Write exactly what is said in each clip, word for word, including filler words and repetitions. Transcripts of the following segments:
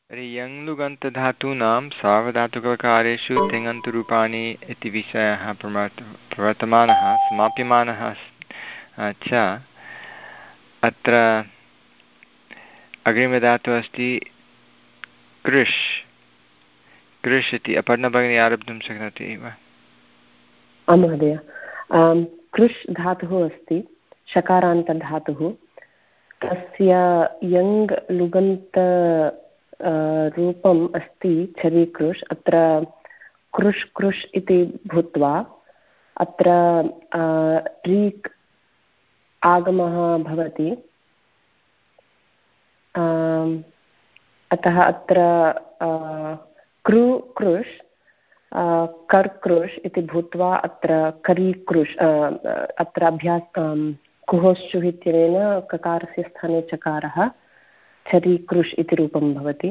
तर्हि यङ्लुगन्तधातूनां सार्वधातुककारेषु तिङन्तरूपाणि इति विषयः प्रवर्त प्रवर्तमानः समाप्यमानः च अत्र अग्रिमधातुः अस्ति कृष् कृष् इति अपर्णभगिनी आरब्धुं शक्नोति वा? आं महोदय, कृष् धातुः अस्ति शकारान्तधातुः, तस्य यङ् लुगन्त रूपम् अस्ति छरीकृष्। अत्र कृष् कृष् इति भूत्वा अत्र रीक् आगमः भवति, अतः अत्र कृ कृष् कर्कृष् इति भूत्वा अत्र करीकृष् अत्र अभ्यास कुहोश्चुः इत्यनेन ककारस्य स्थाने चकारः छरीकृष् इति रूपं भवति।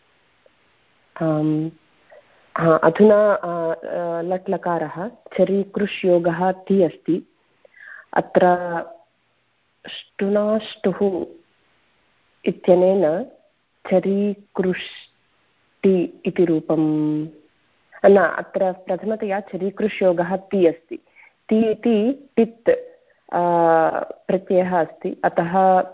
अधुना लट् लकारः छरीकृष् योगः ति अस्ति। अत्र ष्टुनाष्टुः इत्यनेन छरीकृष्टि इति रूपं न, अत्र प्रथमतया छरीकृष् योगः ति अस्ति। ति इति टित् प्रत्ययः अस्ति, अतः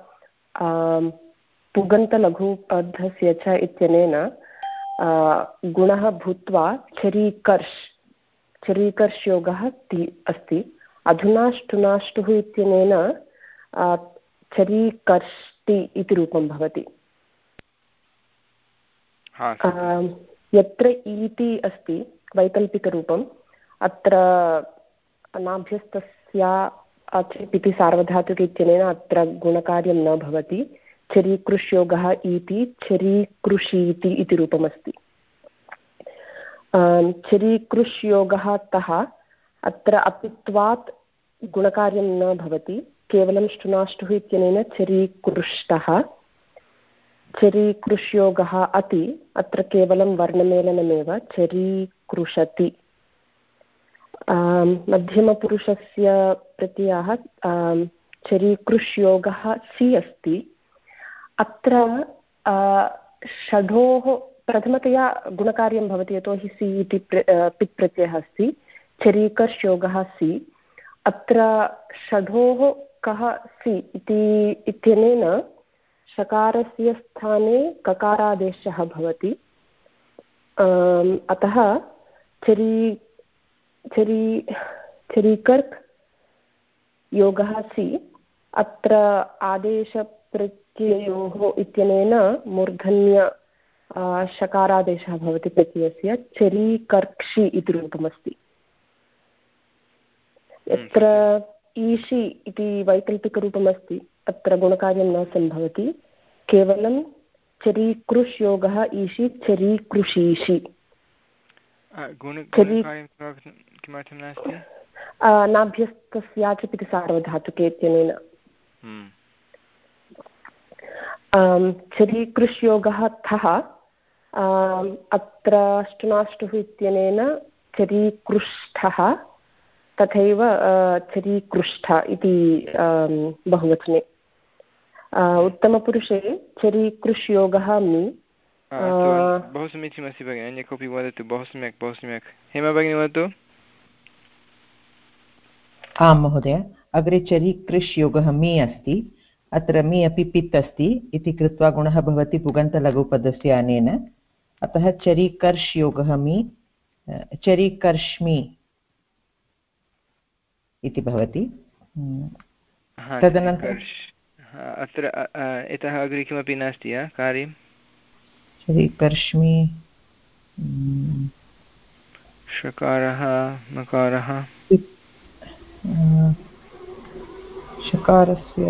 पुगन्तलघुपद्धस्य च इत्यनेन गुणः भूत्वा छरीकर्ष् छरीकर्ष् योगः ति अस्ति। अधुना ष्टुनाष्टुः इत्यनेन छरीकर्ष्टि इति रूपं भवति। यत्र ईति अस्ति वैकल्पिकरूपम्, अत्र नाभ्यस्तस्या अचिप् इति सार्वधातुक इत्यनेन अत्र गुणकार्यं न भवति। छरीकृष् योगः इति छरीकृषीति इति रूपमस्ति। छरीकृष् योगः तः अत्र अपित्वात् गुणकार्यं न भवति, केवलं ष्टुनाष्टुः इत्यनेन छरीकृष्टः। छरीकृष् योगः अति, अत्र केवलं वर्णमेलनमेव, छरीकृषति। मध्यमपुरुषस्य प्रत्ययः छरीकृष् योगः सि अस्ति। अत्र षडोः प्रथमतया गुणकार्यं भवति, यतोहि सि इति पित् प्रत्ययः अस्ति। छरीकर्ष् योगः सि। अत्र षडोः कः सि इति इत्यनेन षकारस्य स्थाने ककारादेशः भवति, अतः छरी छरी छरीकर्क् योगः सि। अत्र आदेशप्रत्ययोः इत्यनेन मूर्धन्य षकारादेशः भवति प्रत्ययस्य, छरीकर्क्षि इति रूपमस्ति। यत्र ईशि इति वैकल्पिकरूपमस्ति, अत्र गुणकार्यं न सम्भवति, केवलं छरीकृष् योगः ईशि छरीकृषीषि। नाभ्यस्तस्याच् इति सार्वधातुके इत्यनेन छरीकृष् योगः थः। अत्र ष्टुनाष्टुः इत्यनेन छरीकृष्टः, तथैव छरीकृष्ट इति बहुवचने। उत्तमपुरुषे छरीकृष् योगः मि। बहु समीचीनमस्ति भगिनि, अन्य कोऽपि वदतु। बहु सम्यक्, बहु सम्यक्। हेमा भगिनी वदतु। आं महोदय, अग्रे छरीकृष् योगः मि अस्ति। अत्र मि अपि पित् अस्ति इति कृत्वा गुणः भवति पुगन्तलघुपदस्य अनेन, अतः छरीकर्ष् योगः मि छरीकर्ष्मि इति भवति। तदनन्तरं अत्र इतः अग्रे किमपि नास्ति कार्यं। छरीकर्ष्मि षकारः मकारः षकारस्य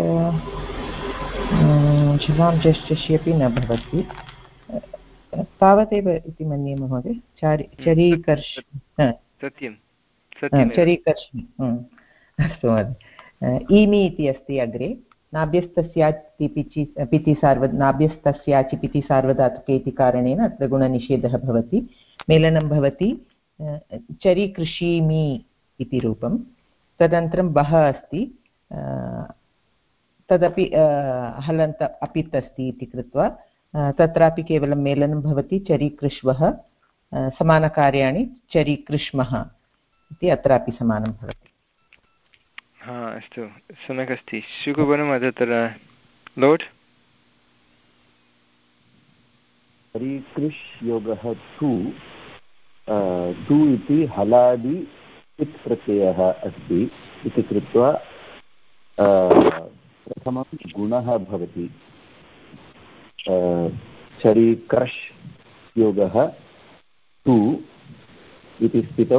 शलां चषि अपि न भवति, तावदेव इति मन्ये महोदय। छरीकर्ष् सत्यं छरीकर्ष्मि अस्तु महोदय। ईमि इति अस्ति अग्रे। नाभ्यस्तस्याचि पिचि पिति सार्व नाभ्यस्तस्याचि पिति सार्वधातुके इति कारणेन अत्र गुणनिषेधः भवति, मेलनं भवति छरीकृषीमि इति रूपं। तदनन्तरं बः अस्ति, तदपि हलन्त अपित् अस्ति इति कृत्वा तत्रापि केवलं मेलनं भवति चरीकृष्वः समानकार्याणि चरीकृष्मः इति अत्रापि समानं भवति। हा अस्तु सम्यक् अस्ति। शुकुवनं तत्र लोट् चरीकृष् योगः तु तु इति हलादि इत् प्रत्ययः अस्ति इति कृत्वा प्रथमं गुणः भवति। चरीकृष् योगः तु इति स्थितौ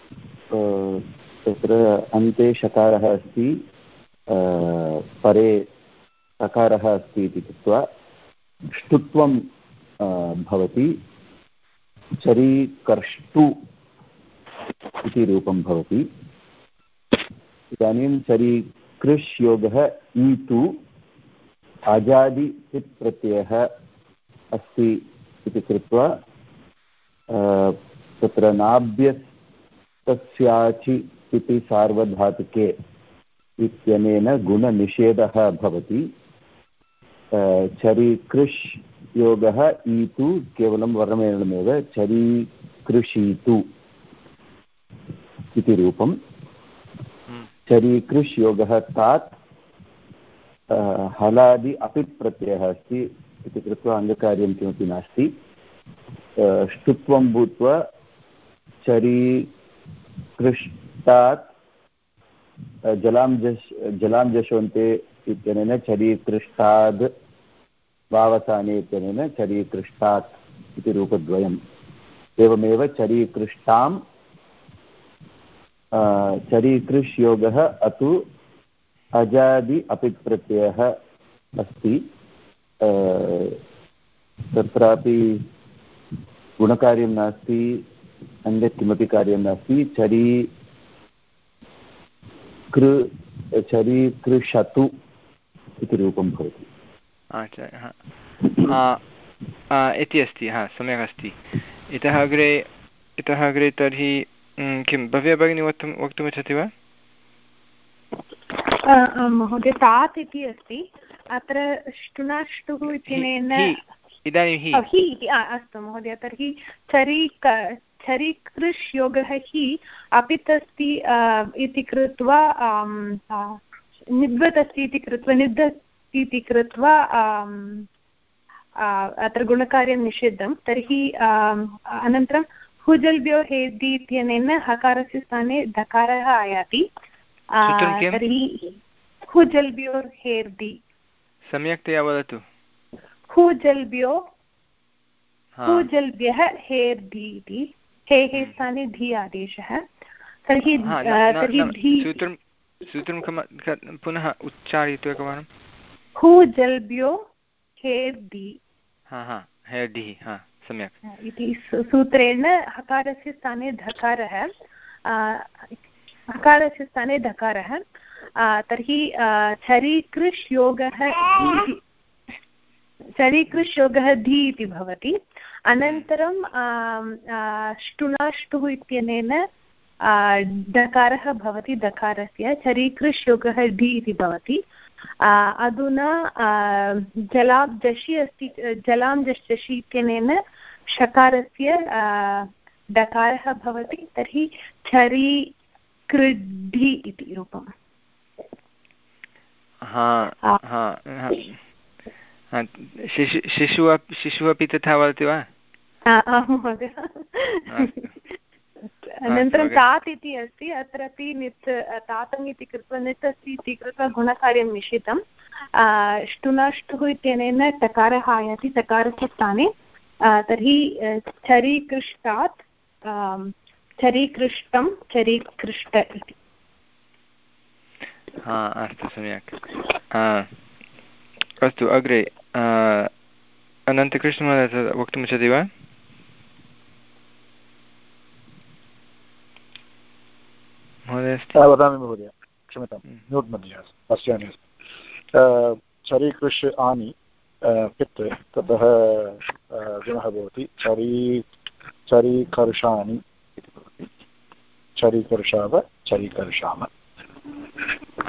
तत्र अन्ते शकारः अस्ति, परे सकारः अस्ति इति कृत्वा ष्टुत्वं भवति। चरीकर्ष्टु इति रूपं भवति। इदानीं चरीकृष् योगः ईतु अजादि इत् प्रत्ययः अस्ति इति कृत्वा तत्र नाभ्यस्तस्याचि इति सार्वधातुके इत्यनेन गुणनिषेधः भवति। चरीकृष् योगः ईतु केवलं वर्णमेलनमेव, चरीकृषीतु इति रूपं। चरीकृष् योगः तात् हलादि अपित् प्रत्ययः अस्ति इति कृत्वा अङ्गकार्यं किमपि नास्ति। ष्टुत्वं भूत्वा चरीकृष्टात् जलां जश् जलां जशोन्ते इत्यनेन चरीकृष्टाद् वावसाने इत्यनेन चरीकृष्टात् इति रूपद्वयम्। एवमेव चरीकृष्टां चरीकृष् योगः अतु अजादि अपित् प्रत्ययः अस्ति। तत्रापि गुणकार्यं नास्ति, अन्यत् किमपि कार्यं नास्ति। चरी कृ चरीकृषतु इति रूपं भवति। इति अस्ति। हा सम्यक् अस्ति। इतः अग्रे इतः अग्रे तर्हि किं भव्या भगिनी वक्तुं वक्तुमिच्छति वा? महोदय तात् इति अस्ति, अत्र ष्टुनाष्टुः इत्यनेन इदानीं हि अस्तु महोदय। तर्हि चरीक चरीकृष् योगः हि अपित् अस्ति इति कृत्वा निद्वत् अस्ति इति कृत्वा निद् इति कृत्वा अत्र गुणकार्यं निषिद्धं। तर्हि अनन्तरं हुजल्भ्यो हेदि इत्यनेन हकारस्य स्थाने धकारः आयाति। तर्हि हुजल्भ्योर् हेर्दि। सम्यक्तया वदतु। हुजल्भ्यो हुजल्भ्यः हेर्दि इति हेः स्थाने धि आदेशः। तर्हि सूत्रं सूत्रं पुनः उच्चारयतु एकवारं। हुजल्भ्यो हेर्दि। हा हा हेर्दिः। हा सम्यक् इति सूत्रेण हकारस्य स्थाने धकारः हकारस्य स्थाने धकारः। तर्हि चरीकृष् योगः चरीकृष् योगः धि इति भवति। अनन्तरं ष्टुनाष्टुः इत्यनेन डकारः भवति, दकारस्य चरीकृष् योगः धि इति भवति। अधुना जलां जषि अस्ति, जलां जश् जषि इत्यनेन षकारस्य डकारः भवति। तर्हि चरी कृद्धि इति रूपम्। शिशु शिशुः अपि शिशुः अपि तथा वदति वा? महोदय। अनन्तरं तात् इति अस्ति, अत्रापि नित् तातम् इति कृत्वा नित् अस्ति इति कृत्वा गुणकार्यं निषिद्धं। ष्टुनाष्टुः इत्यनेन टकारः आयाति टकारस्य स्थाने। तर्हि चरीकृष्टात् चरीकृष्टं चरीकृष्ट इति। हा अस्तु सम्यक्। अस्तु अग्रे अनन्तकृष्णमहोदय वक्तुमिच्छति वा? वदामि महोदय, क्षम्यतां म्यूट् मध्ये पश्यामि अस्मि। चरीकृष् आनि पित् ततः गुणः भवति चरी चरीकर्षाणि इति भवति। चरीकर्षाव चरीकर्षाम।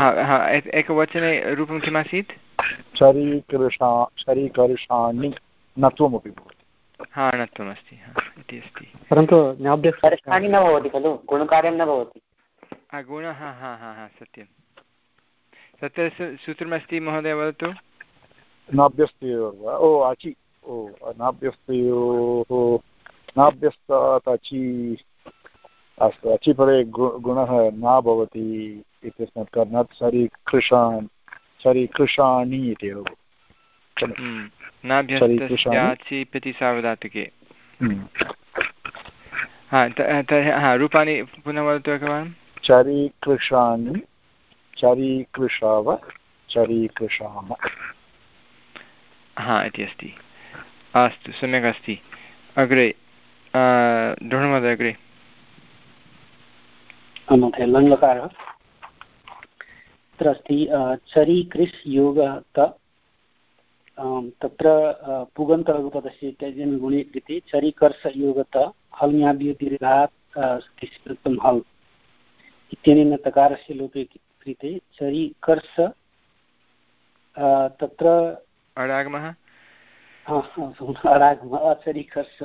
एकवचने रूपं किमासीत्? चरीकृषा चरीकर्षाणि नत्वमपि भवति। हा नत्वमस्ति इति अस्ति, परन्तु कर्षाणि न भवति खलु, गुणकार्यं न भवति। गुणः हा हा हा सत्यं। तत्र सूत्रमस्ति महोदय वदतु। नाभ्यस्तयोः वा ओ अचि ओ नाभ्यस्तयोः नाभ्यस्तात् अचि अस्तु अचिपरे गु गुणः न भवति इत्यस्मात् कारणात् सरीकृशान् सरीकृशाणि इति एव नाभ्यस्तस्याचि सार्वधातुके। हा तर्हि हा रूपाणि पुनः वदतु एकवारं। चरीकृशानि चरीकृशाव चरीकृशाम हा इति अस्ति। अस्तु सम्यक् अस्ति। अग्रे द्रोणमहोदय अग्रे। महोदय लङ्लकारः तत्र अस्ति चरि कृष् योगत तत्र पुगन्तलघुपदस्य इत्यादीनि गुणे कृते चरिकर्ष योगत हल्म्याभ्यो दीर्घात् कृतं हल् इत्यनेन तकारस्य लोपे कृते चरिकर्ष तत्र अडागमः अडागमः अचरिकर्ष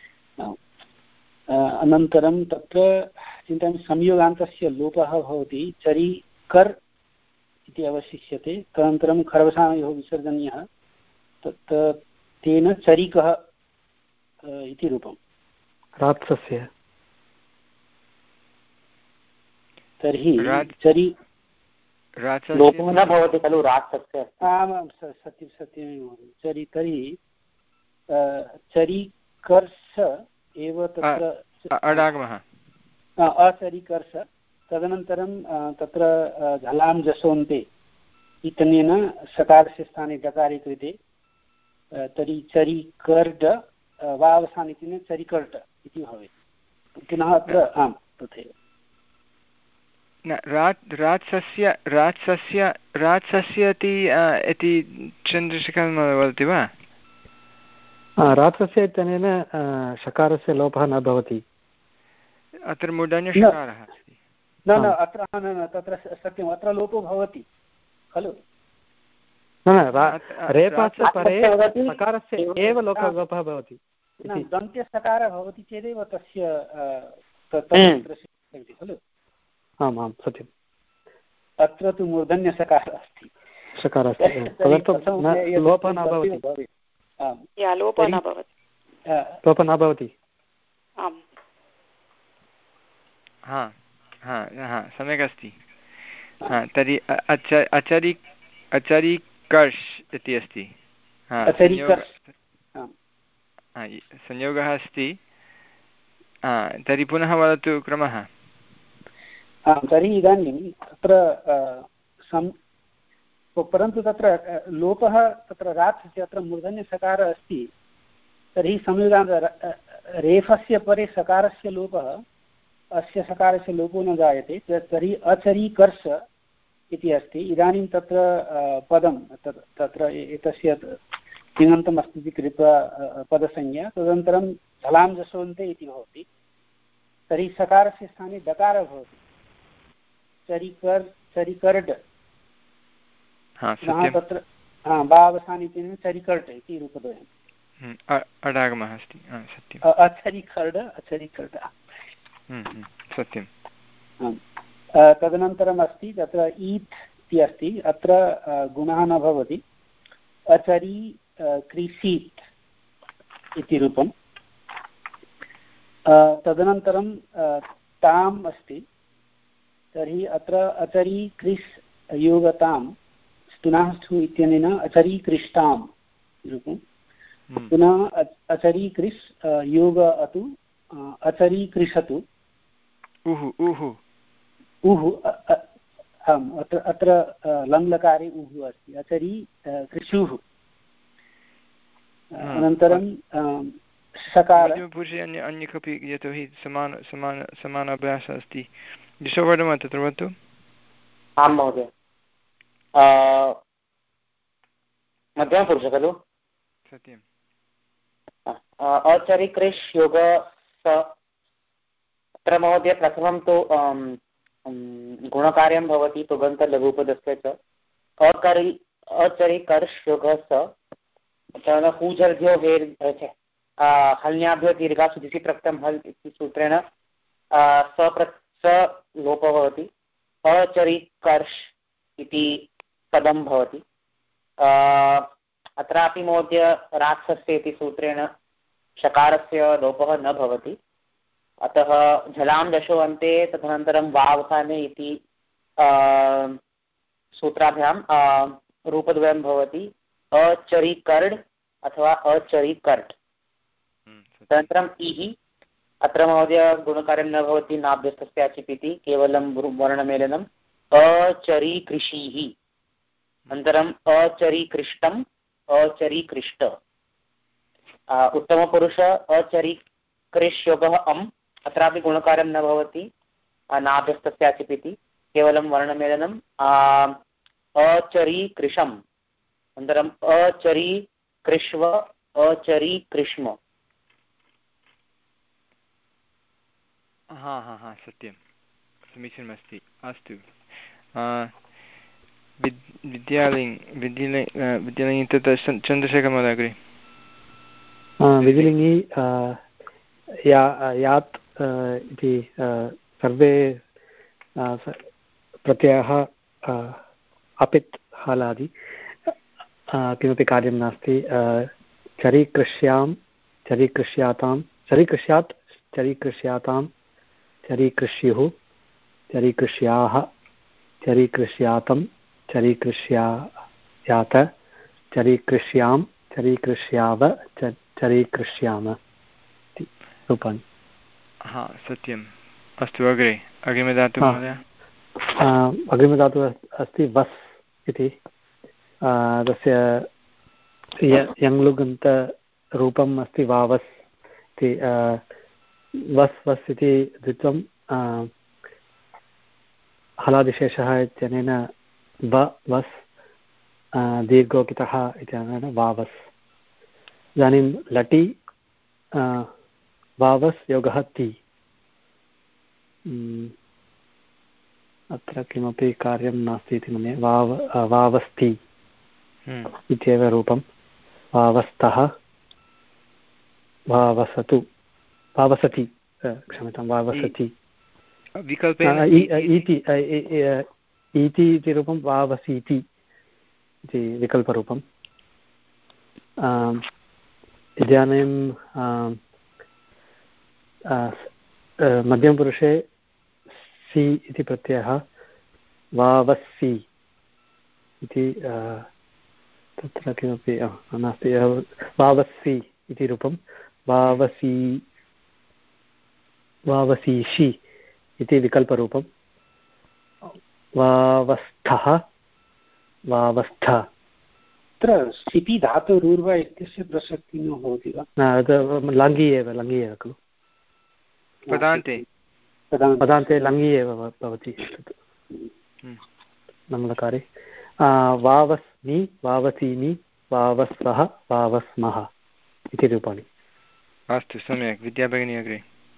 अनन्तरं तत्र चिन्तयामि संयोगान्तस्य लोपः भवति चरिकर् इति अवशिष्यते। तदनन्तरं खरवसानयोः विसर्जनीयः तत् तेन चरिकः इति रूपं रात्सस्य। तर्हि चरि लोपः न भवति खलु रात्सस्य। आमां सत्यं सत्यमेव महोदय। चरि तर्हि चरिकर्ष एव तत्र अडागमः अचरिकर्ष। तदनन्तरं तत्र झलां जसोन्ते इत्यनेन सकारस्य स्थाने डकारे कृते तर्हि चरिकर्ड वावसानितेन चरिकर्ट इति भवेत्। पुनः अत्र आम् तथैव रात्सस्य रात्सस्य रात्सस्य इति चन्द्रशेखरं वदति वा? रात्सस्य इत्यनेन शकारस्य लोपः न भवति। अत्र मूर्धन्यषकारः अस्ति। न न अत्र न तत्र सत्यम् अत्र लोपो भवति खलु। न न रेफस्य परे सकारस्य एव लोपः भवति। दन्त्यसकारः भवति चेदेव तस्य खलु। आम् आं सत्यम्। अत्र तु मूर्धन्यसकारः अस्ति। सकारः अस्ति तदर्थं लोपः न भवति। लोपः न भवति। लोपः न भवति। आम् हा हा हा सम्यक् अस्ति। हा तर्हि अच अचरि अचरिकर्ष् इति अस्ति। संयोगः अस्ति। तर्हि पुनः वदतु क्रमः। तर्हि इदानीं तत्र परन्तु तत्र लोपः तत्र रात्सस्य अत्र मूर्धन्यसकारः अस्ति। तर्हि संयोगान्त रेफस्य परे सकारस्य लोपः अस्य सकारस्य लोपो न जायते। तर्हि अचरिकर्ष इति अस्ति। इदानीं तत्र पदं तत्र एतस्य तिङन्तम् अस्ति इति कृत्वा पदसंज्ञा। तदनन्तरं झलां जसोन्ते इति भवति। तर्हि सकारस्य स्थाने डकारः भवति चरिकर् चरिकर्ड। तत्र बावसानितेन चरिकर्ट इति रूपद्वयम् अडागमः अस्ति। सत्यम् अचरिकर्ड अचरिकर्ड सत्यं। तदनन्तरम् अस्ति तत्र ईत् इति अस्ति। अत्र गुणः न भवति। अचरि क्रीसीत् इति रूपं। तदनन्तरं ताम् अस्ति। तर्हि अत्र अचरि क्रिस् योगतां स्तुनाः स्थु इत्यनेन अचरि क्रिष्टाम् रूपं। पुनः अचरि क्रिस् योग अतु अचरि कृषतु उः उः उः आम् अत्र अत्र लङ्लकारे उः अस्ति। अचरि कृषुः। अनन्तरं मध्यमपुरुषे अन्य अन्य कोऽपि यतोहि समान समान समान अभ्यासः अस्ति। दिशोवर्णः तत्र वदतु। आं महोदय मध्यमपुरुषः खलु। सत्यम्। अचरिकृष् योग अत्र महोदय प्रथमं तु गुणकार्यं भवति तुगन्तलघुपदस्य च अकरि अचरिकर्ष योगः स हूझर्भ्यो हेर् हल्याभ्यो दीर्घासु दिशि प्रक्तं हल् इति सूत्रेण सप्र स लोपः भवति। अचरिकर्ष इति पदं भवति। अत्रापि महोदय राक्षस्य इति सूत्रेण शकारस्य लोपः न भवति। अतः झलां दशो अन्ते तदनन्तरं वावसाने इति सूत्राभ्यां रूपद्वयं भवति। अचरिकर्ड् अथवा अचरिकर्ट्। तदनन्तरम् इः अत्र महोदय गुणकार्यं न भवति नाभ्यस्तस्य चिपिति केवलं वर्णमेलनम्। अचरीकृषिः अनन्तरम् अचरीकृष्टम् अचरीकृष्ट। उत्तमपुरुष अचरीकृष्योगः अम् अत्रापि गुणकार्यं न भवति नाभ्यस्तस्य चिपिति केवलं वर्णमेलनम्। अचरीकृशम् अनन्तरम् अचरीकृष्व अचरीकृष्म। हा हा हा सत्यं समीचीनमस्ति। अस्तु विद्यालिङ् विद्यालिङ् विद्यालिङ्गि तत्र चन्द्रशेखरमहोदय अग्रे। विधिलिङ्गि या यात् इति सर्वे प्रत्ययः अपित् हलादि किमपि कार्यं नास्ति। चरीकृष्यां चरीकृष्यातां चरीकृष्यात् चरीकृष्यातां चरीकृष्युः चरीकृष्याः चरीकृष्यातं चरीकृष्यायात चरीकृष्यां चरीकृष्याव चरीकृष्याम इति रूपाणि। हा सत्यम्। अस्तु अग्रे अग्रिमधातुः महोदय। अग्रिमधातुः अस्ति वस् इति। तस्य यङ्लुगन्तरूपम् अस्ति वावस् इति। वस् वस् इति द्वित्वं हलादिशेषः इत्यनेन व वस् दीर्घोकितः इत्यनेन वावस्। इदानीं लटि वावस् योगः ति। अत्र किमपि कार्यं नास्ति इति मन्ये। वाव वावस्ति इत्येव रूपं। वावस्तः वावसतु वावसति क्षम्यतां वावसति इति इति इति रूपं वावसीति इति विकल्परूपम्। इदानीं मध्यमपुरुषे सि इति प्रत्ययः वावसि इति तत्र किमपि नास्ति। वावसि इति रूपं वावसी वावसीषि इति विकल्परूपं। वावस्थः वावस्थ। अत्र सिपि धातुरूर्व इत्यस्य प्रसक्तिः न भवति वा? लङ्घि एव लङ्घि एव खलु। पदान्ते पदान्ते लङ्घि एव भवति नम्लकारे। वावस्मि वावसीमि वावस्वः वावस्मः इति रूपाणि। अस्तु सम्यक्। विद्याभगिनी अग्रे।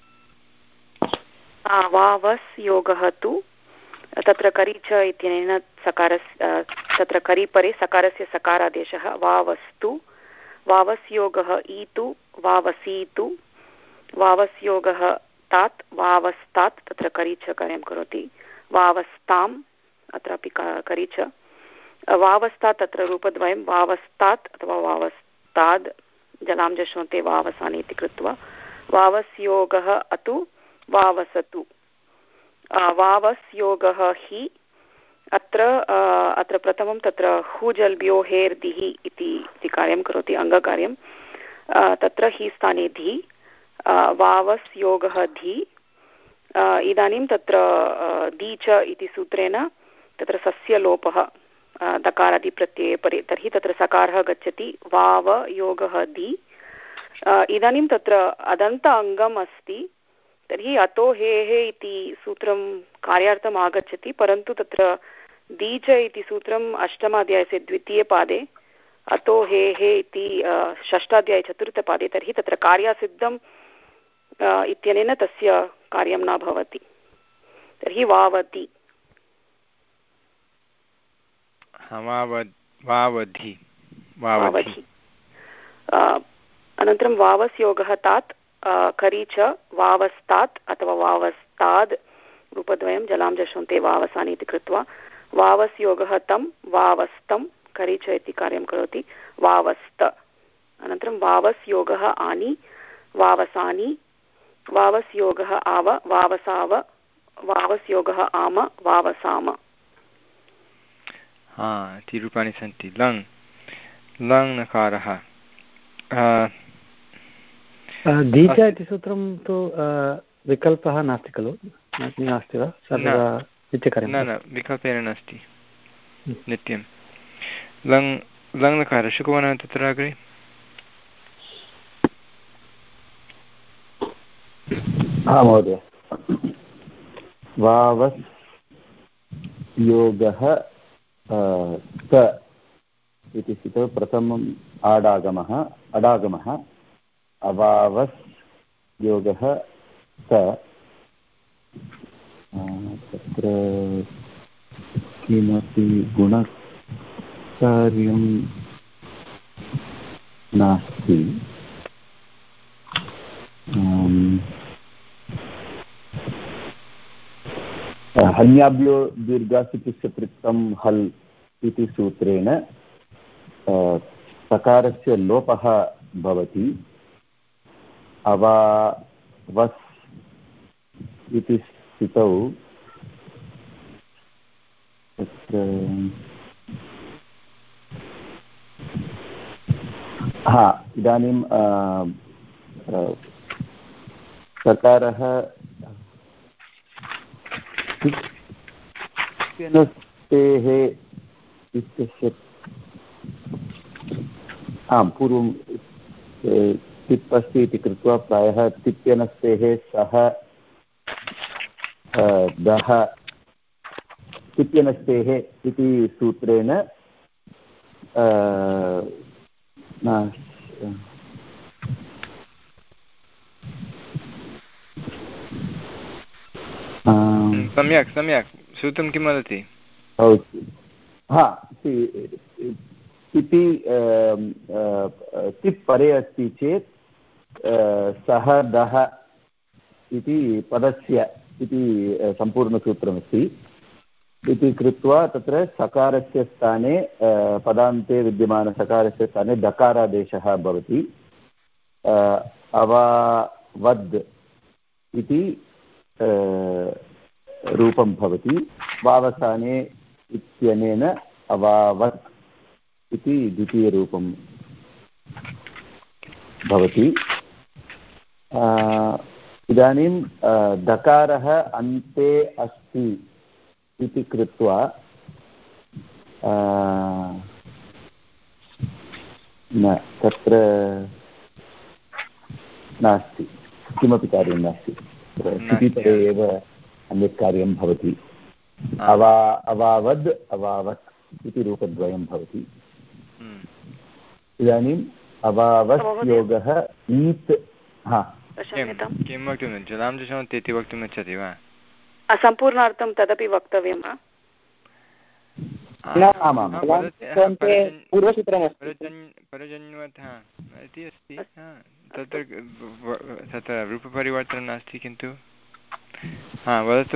वावस् योगः तु तत्र करि च इत्यनेन सकारस्य तत्र करि परे सकारस्य सकारादेशः वावस्तु। वावस्योगः ईतु वावसीतु। वावस्योगः तात् वावस्तात् तत्र करि च कार्यं करोति। वावस्ताम् अत्रापि करि च। वावस्तात् तत्र रूपद्वयं वावस्तात् अथवा वावस्ताद् जलां जश्वन्ते वावसानि इति कृत्वा। वावस्योगः अतु वावसतु। वावस्योगः हि अत्र अत्र प्रथमं तत्र हुजल्भ्यो हेर्दिः इति कार्यं करोति अङ्गकार्यं। तत्र हि स्थाने धि वावस्योगः धि। इदानीं तत्र दि च इति सूत्रेण तत्र सस्य लोपः दकारादिप्रत्यये परे तर्हि तत्र सकारः गच्छति वाव योगः दि। इदानीं तत्र अदन्त अङ्गम् अस्ति तर्हि अतो हे हे इति सूत्रं कार्यार्थम् आगच्छति। परन्तु तत्र दी च इति सूत्रम् अष्टमाध्यायस्य द्वितीयपादे अतो हे हे इति षष्ठाध्याये चतुर्थपादे तर्हि तत्र कार्यसिद्धम् इत्यनेन तस्य कार्यं न भवति। तर्हि वावति वावधि वावधि अनन्तरं वावस्योगः तात् करी च वावस्तात् अथवा वावस्ताद् रूपद्वयं जलां जशन्ते वावसानि इति कृत्वा वावस्योगः तं वावस्तं करी च इति कार्यं करोति वावस्त। अनन्तरं वावस्योगः आनि वावसानि वावस्योगः आव वावसाव वावस्योगः आम वावसाम। हा इति रूपाणि सन्ति। लङ् लङ् नकारः दीच इति सूत्रं तु विकल्पः नास्ति खलु, नास्ति वा सर्वदा नित्यकार्यं? न न विकल्पेन नास्ति, नित्यं। लङ् लङ् नकारः शुकुवनः तत्र अग्रे हा महोदय। वावस् योगः त इति स्थितौ प्रथमम् आडागमः अडागमः अवावस् योगः त। तत्र किमपि गुणकार्यं नास्ति। हन्याभ्यो दीर्घासितस्य पृक्तं हल् इति सूत्रेण सकारस्य लोपः भवति। अवावस् इति स्थितौ तत्र हा इदानीं सकारः तिप्यनस्तेः इत्यस्य आं पूर्वं तिप् अस्ति इति कृत्वा प्रायः तिप्यनस्तेः सः दः तिप्यनस्तेः इति सूत्रेण सम्यक् सम्यक् सूत्रं किं वदति? हा इति तिप् परे अस्ति चेत् सः दः इति पदस्य इति सम्पूर्णसूत्रमस्ति। इति कृत्वा तत्र सकारस्य स्थाने पदान्ते विद्यमानसकारस्य स्थाने दकारादेशः भवति। अवावद् इति रूपं भवति। वावसाने इत्यनेन अवावत् इति द्वितीयरूपं भवति। इदानीं दकारः अन्ते अस्ति इति कृत्वा न तत्र नास्ति, किमपि कार्यं नास्ति। स्थितिपरे एव अन्यत् कार्यं भवति। अवा अवावद् अवावत् इति रूपद्वयं भवति। इदानीम् अवावस् योगः ईत् हा किं वक्तुं जलां जशन्ति इति वक्तुम् इच्छति वा? सम्पूर्णार्थं तदपि वक्तव्यं वा? परजन्यवतः इति अस्ति तत्र तत्र रूपपरिवर्तनं नास्ति किन्तु हा वदतु।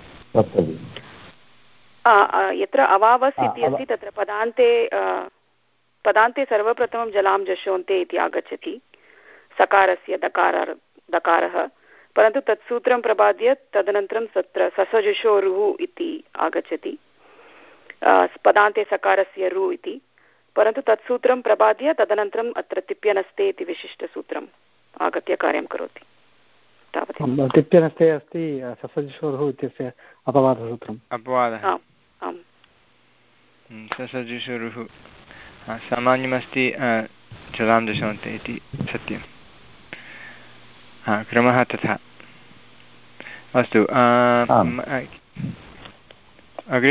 यत्र अवावस् इति अस्ति तत्र पदान्ते पदान्ते सर्वप्रथमं जलां जशोन्ते इति आगच्छति सकारस्य दकार दकारः, परन्तु तत् सूत्रं प्रबाद्य तदनन्तरं तत्र ससजुषोरुः इति आगच्छति पदान्ते सकारस्य रु इति, परन्तु तत् सूत्रं प्रबाद्य तदनन्तरम् अत्र तिप्यनस्ते इति विशिष्टसूत्रम् आगत्य कार्यं करोति। तावत् तिप्यनस्ते अस्ति ससजुषोरुः इत्यस्य अपवादसूत्रम्। अपवादः आम् ससजुषोरुः सामान्यमस्ति जलां जशन्ते इति सत्यं। हा क्रमः तथा अस्तु। अग्रे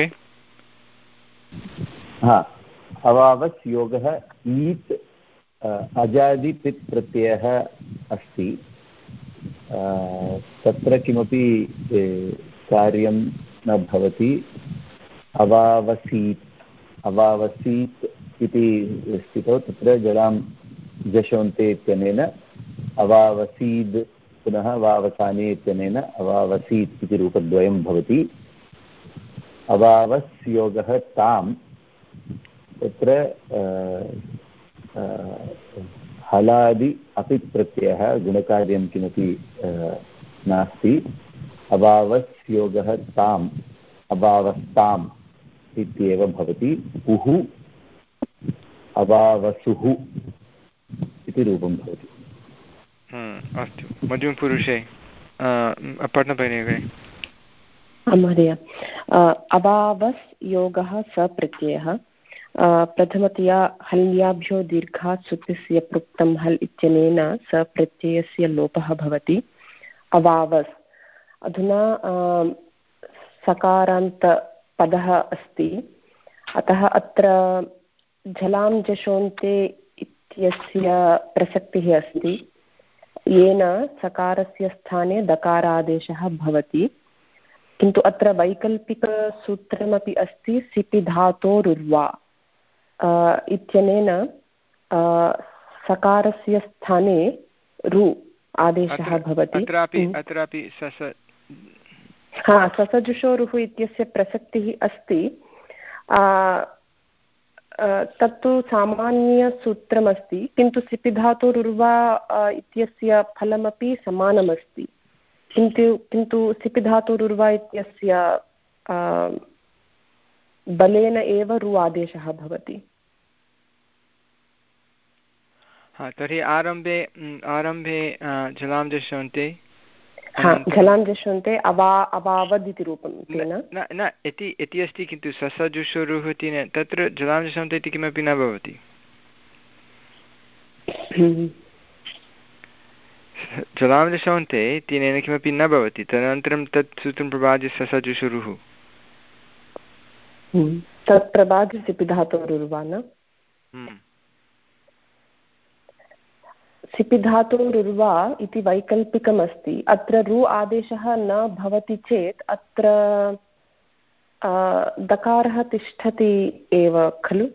हा अवावस् योगः ईत् अजादिपित् प्रत्ययः अस्ति। तत्र किमपि कार्यं न भवति। अवावसीत् अवावसीत् इति स्थितौ तत्र जलां जशोन्ते इत्यनेन अवावसीद् पुनः वावसाने इत्यनेन अवावसीत् इति रूपद्वयं भवति। अवावस्योगः ताम् तत्र हलादि अपि प्रत्ययः गुणकार्यं किमपि नास्ति। अवावस्योगः ताम् अवावस्ताम् इत्येव भवति। उः अवावसुः इति रूपं भवति। अस्तु मध्यमपुरुषे पठनभगिनी महोदय अवावस् योगः सप्रत्ययः प्रथमतया हल्याभ्यो दीर्घात् सुतस्य पृक्तं हल् इत्यनेन सप्रत्ययस्य लोपः भवति। अवावस् अधुना सकारान्तपदः अस्ति, अतः अत्र झलां जशोन्ते इत्यस्य प्रसक्तिः अस्ति, येन सकारस्य स्थाने दकारादेशः भवति। किन्तु अत्र वैकल्पिकसूत्रमपि अस्ति, सिपि धातोरुर्वा इत्यनेन सकारस्य स्थाने रु आदेशः भवति। अत्रापि सस हा ससजुषोरुः इत्यस्य प्रसक्तिः अस्ति। तत्तु सामान्यसूत्रमस्ति, किन्तु सिपि धातोरुर्वा इत्यस्य फलमपि समानमस्ति। किन्तु किन्तु सिपि धातुरुर्वा इत्यस्य बलेन एव रु आदेशः भवति। हा तर्हि आरम्भे आरम्भे झलां जशोन्ते झलां जशोन्ते अवा अवावद् इति रूपं तेन न न इति इति अस्ति, किन्तु ससजुषोरुः इति तत्र झलां जशोन्ते इति किमपि न भवति। झलां जशोन्ते इत्यनेन किमपि न भवति। तदनन्तरं तत् सूत्रं प्रभाज्य ससजुषुरुः तत् प्रभाज्य सिपि धातोरुर्वा न सिपि धातोरुर्वा इति वैकल्पिकमस्ति। अत्र रु आदेशः न भवति चेत् अत्र दकारः तिष्ठति एव खलु,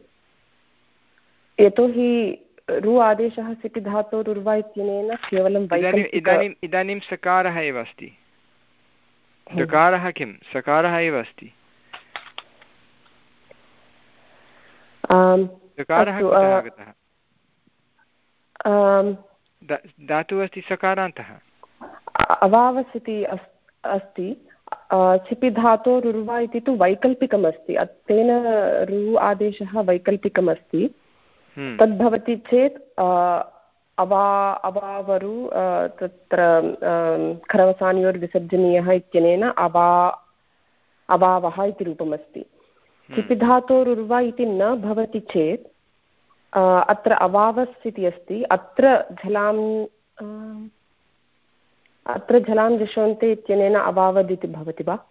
यतोहि रु आदेशः सिपि धातोरुर्वा इत्यनेन केवलं इदानीम् इदानीं सकारः एव अस्ति, दकारः किं सकारः एव अस्ति। दकारः कुतः आगतः? धातुः अस्ति सकारान्तः। अवावस् इति अस्ति, सिपि धातोरुर्वा इति तु वैकल्पिकमस्ति, तेन रु आदेशः वैकल्पिकमस्ति। तद्भवति चेत् अवा अवावरु तत्र खरवसानयोर्विसर्जनीयः इत्यनेन अवा अवावः इति रूपमस्ति। सिपि धातोरुर्वा इति न भवति चेत् अत्र अवावस् इति अस्ति। अत्र झलां अत्र झलां जशोन्ते इत्यनेन अवावद् इति भवति वा?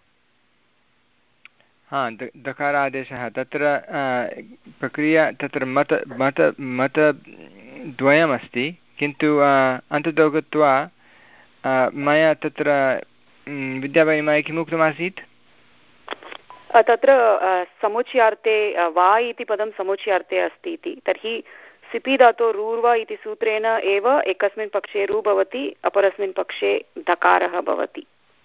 हा दकारादेशः तत्र प्रक्रिया तत्र मत मत मतद्वयमस्ति, किन्तु अन्ततो गत्वा मया तत्र विद्याभगिनी मया किम् उक्तमासीत्? तत्र समुच्यार्थे वा इति पदं समुच्यार्थे अस्ति इति, तर्हि सिपि धातो रूर्वा इति सूत्रेण एव एकस्मिन् पक्षे रु भवति, अपरस्मिन् पक्षे दकारः भवति।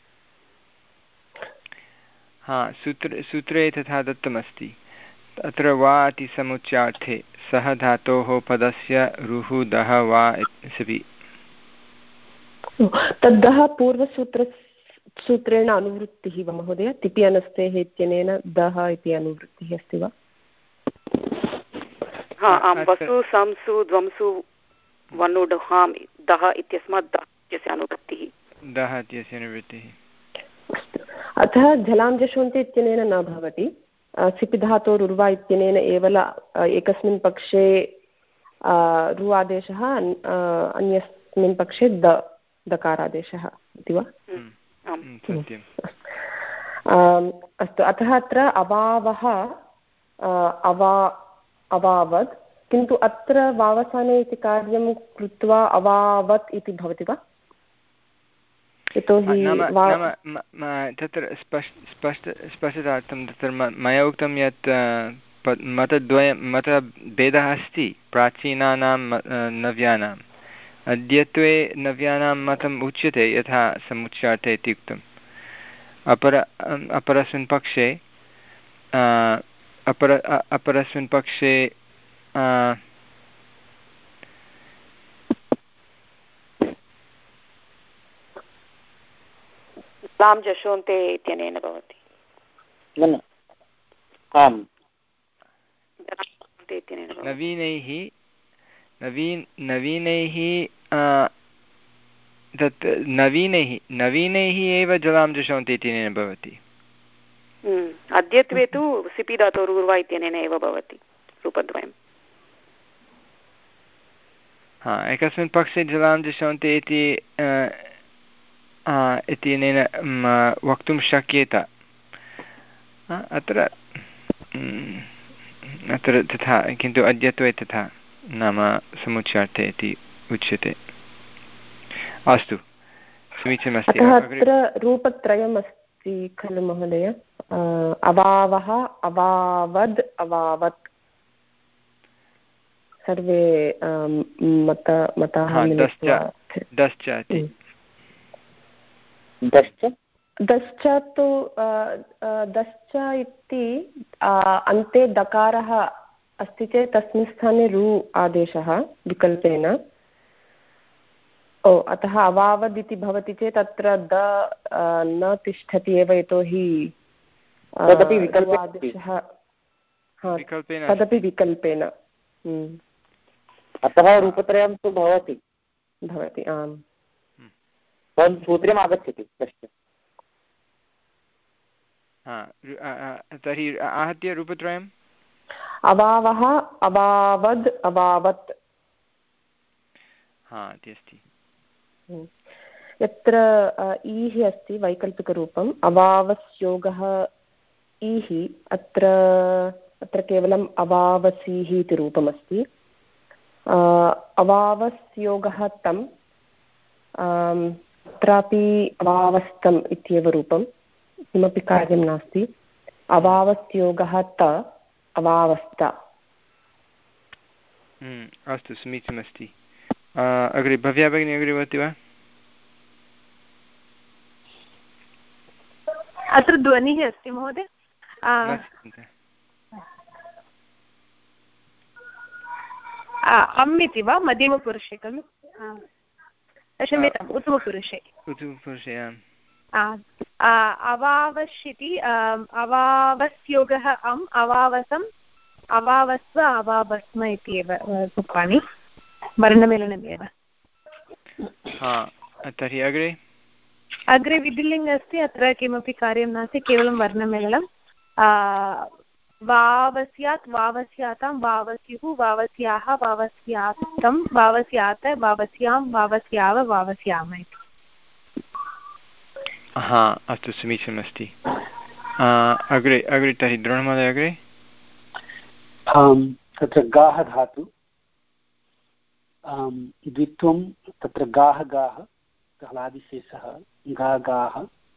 हा सूत्र सूत्रे तथा दत्तमस्ति। अत्र वा इति समुच्चार्थे सः धातोः पदस्य रुः दः वा सिपि। तद्दः पूर्वसूत्र सूत्रेण अनुवृत्तिः वा महोदय? तिपि अनस्तेः इत्यनेन दः इति अनुवृत्तिः अस्ति वा? हा आम्, वसु संसु द्वंसु वनुडहां दः इत्यस्मात् दः इत्यस्य अनुवृत्तिः दः इत्यस्य अनुवृत्तिः। अतः झलां जशोन्ते इत्यनेन न भवति, सिपि धातोरुर्वा इत्यनेन एव एकस्मिन् पक्षे रु आदेशः, अन्यस्मिन् पक्षे द दकारादेशः इति वा? अस्तु, अतः अत्र अवावः अवा अवावत्, किन्तु अत्र वावसाने इति कार्यं कृत्वा अवावत् इति भवति वा? यतोहि तत्र स्पष्ट स्पष्ट स्पष्टतार्थं तत्र मया उक्तं यत् मतद्वयं मतभेदः अस्ति प्राचीनानां नव्यानाम्। अद्यत्वे नव्यानां मतम् उच्यते यथा समुच्चार्थे इति उक्तम्। अपर अपरस्मिन् पक्षे अपर अपरस्मिन् पक्षे लां जशोन्ते इत्यनेन भवति। नवीनैः नवीन नवीनैः तत् नवीनैः नवीनैः एव जलां जशोन्ति इत्यनेन भवति। अद्यत्वे तु सिपि धातोरुर्वा इत्यनेन एव भवति रूपद्वयं। हा एकस्मिन् पक्षे जलां जशोन्ति इति इत्यनेन वक्तुं शक्येत। अत्र अत्र तथा किन्तु अद्यत्वे तथा नाम समुच्चार्थे इति उच्यते। अस्तु समीचीनमस्ति। अत्र रूपत्रयम् अस्ति खलु महोदय? अवावः अवावद् अवावत् सर्वे मत मताः मिलित्वा दश्च तु दश्च इति अन्ते दकारः अस्ति चेत् तस्मिन् स्थाने रु आदेशः विकल्पेन। ओ अतः अवावद् इति भवति चेत् अत्र द न तिष्ठति एव, यतोहि आदेशः तदपि विकल्पेन। अतः रूपत्रयं तु भवति भवति आम् सूत्रम् आगच्छति। तर्हि आहत्य रूपत्रयम् अवावः अवावद् अवावत् हा इति अस्ति। यत्र ईः अस्ति वैकल्पिकरूपम् अवावस्योगः ईः, अत्र अत्र केवलम् अवावसीः इति रूपमस्ति। अवावस्योगः तम्, अत्रापि अवावस्तम् इत्येव रूपं, किमपि कार्यं नास्ति। अवावस्योगः त अवावस्था। अस्तु समीचीनमस्ति। अग्रे भव्या भगिनी अग्रे वदति वा? अत्र ध्वनिः अस्ति महोदय। अम् इति वा मध्यमपुरुषे खलु? क्षम्यताम् उत्तमपुरुषे। उत्तमपुरुषे अवावश्यति अवावस्योगः अम् अवावसम् अवावस्व अवावस्म इति एव रूपाणि, वर्णमेलनमेव। तर्हि अग्रे अग्रे विधिलिङ्ग् अस्ति, अत्र किमपि कार्यं नास्ति, केवलं वर्णमेलनं। वावस्यात् वावस्यातां वावस्युः वावस्याः वावस्यातं वावस्यात वावस्यां वावस्याव वावस्याम इति। हा अस्तु समीचीनमस्ति। अग्रे अग्रे तर्हि द्रोणमहोदय अग्रे। तत्र गाः धातु द्वित्वं, तत्र गाः गाः हलादिशेषः गा गाः,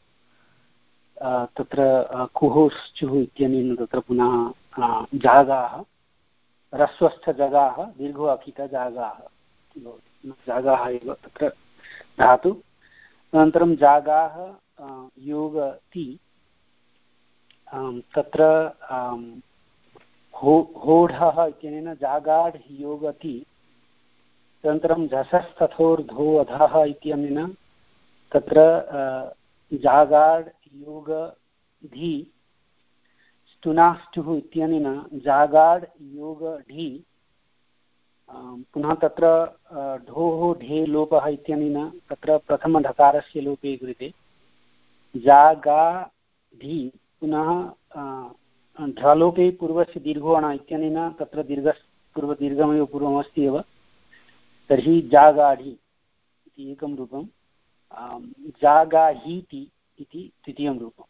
तत्र कुहोश्चुः इत्यनेन तत्र पुनः जागाः, ह्रस्वस्थ जगाः दीर्घो अकित जागाः, जागाः एव तत्र धातु। अनन्तरं जागाः योगति, तत्र हो होढः इत्यनेन जागाढ योगति। अनन्तरं झषस्तथोर्धो अधः इत्यनेन तत्र जागाढ योगधि। स्तुनाष्टुः इत्यनेन जागाढ योगढि। पुनः तत्र ढोः ढे लोपः इत्यनेन तत्र प्रथमढकारस्य लोपे कृते जागाढि। पुनः ढलोपे पूर्वस्य दीर्घोण इत्यनेन तत्र दीर्घ पूर्वदीर्घमेव पूर्वमस्ति एव, तर्हि जागाढि इति एकं रूपं। जागाहीति इति द्वितीयं रूपम्।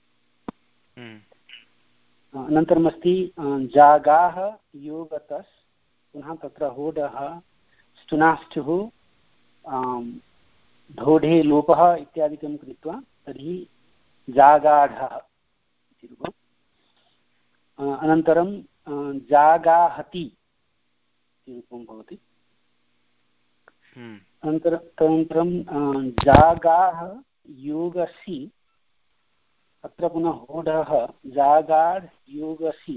अनन्तरमस्ति जागाः योगतस्, पुनः तत्र होडः स्तुनाष्टुः ढोढे लोपः इत्यादिकं कृत्वा तर्हि जागाढः इति रूपम्। अनन्तरं जागाहति इति रूपं भवति। अनन्तरं तदनन्तरं जागाः योगसि, अत्र पुनः होढः जागाढ योगसि,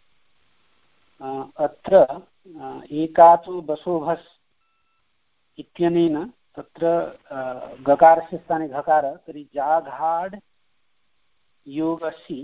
अत्र एकाचो बसोभस् इत्यनेन तत्र गकारस्य स्थाने घकार, तर्हि जाघाढ योगसि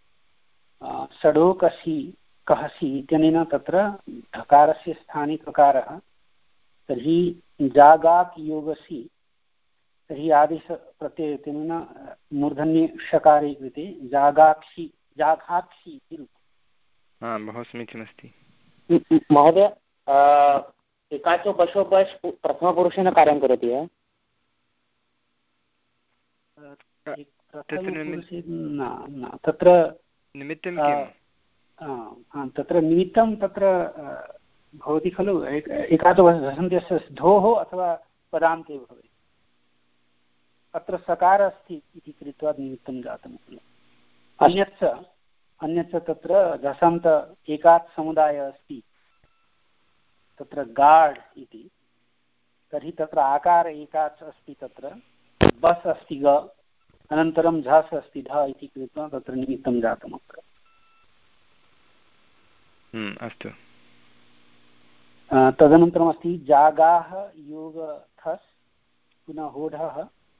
षडोकसि कहसि इत्यनेन तत्र ढकारस्य स्थाने ककारः, तर्हि जागाक् योगसि, तर्हि आदेशप्रत्ययतेन मूर्धन्ये षकारे कृते जागाक्षि जाघाक्षि इति रूपम्। बहु समीचीनमस्ति महोदय। एकाचो पशो पश् प्रथमपुरुषेण कार्यं करोति वा? तत्र निमित्तं तत्र निमित्तं तत्र भवति खलु, एकाचो हसन्त्यस्य धोः अथवा पदान्ते भवेत्। अत्र सकार अस्ति इति कृत्वा निमित्तं जातम्। अन्यच्च अन्यच्च तत्र झसन्त एकात् समुदायः अस्ति, तत्र गाढ् इति, तर्हि तत्र आकार एकाच् अस्ति, तत्र बस् अस्ति ग, अनन्तरं झस् अस्ति ध इति कृत्वा तत्र निमित्तं जातम् अत्र। अस्तु। तदनन्तरमस्ति जागाः योगथस्, पुनः होढः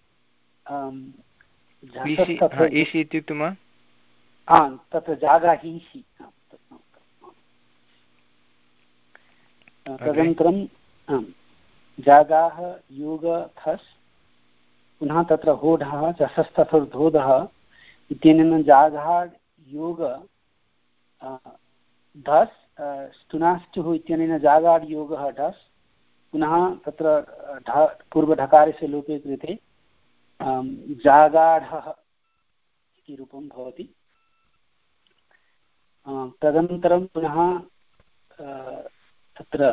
ईशि इत्युक्तं वा? तत्र जागाहीषि। तदनन्तरं जागाः योगथस्, पुनः तत्र होढः चषस्तथोर्धोधः इत्यनेन जाघाड् योग धस्, स्तुनाष्टुः इत्यनेन जागाड् योगः ढस्, पुनः तत्र ढ पूर्वढकारस्य लोपे कृते जागाढः इति रूपं भवति। तदनन्तरं पुनः तत्र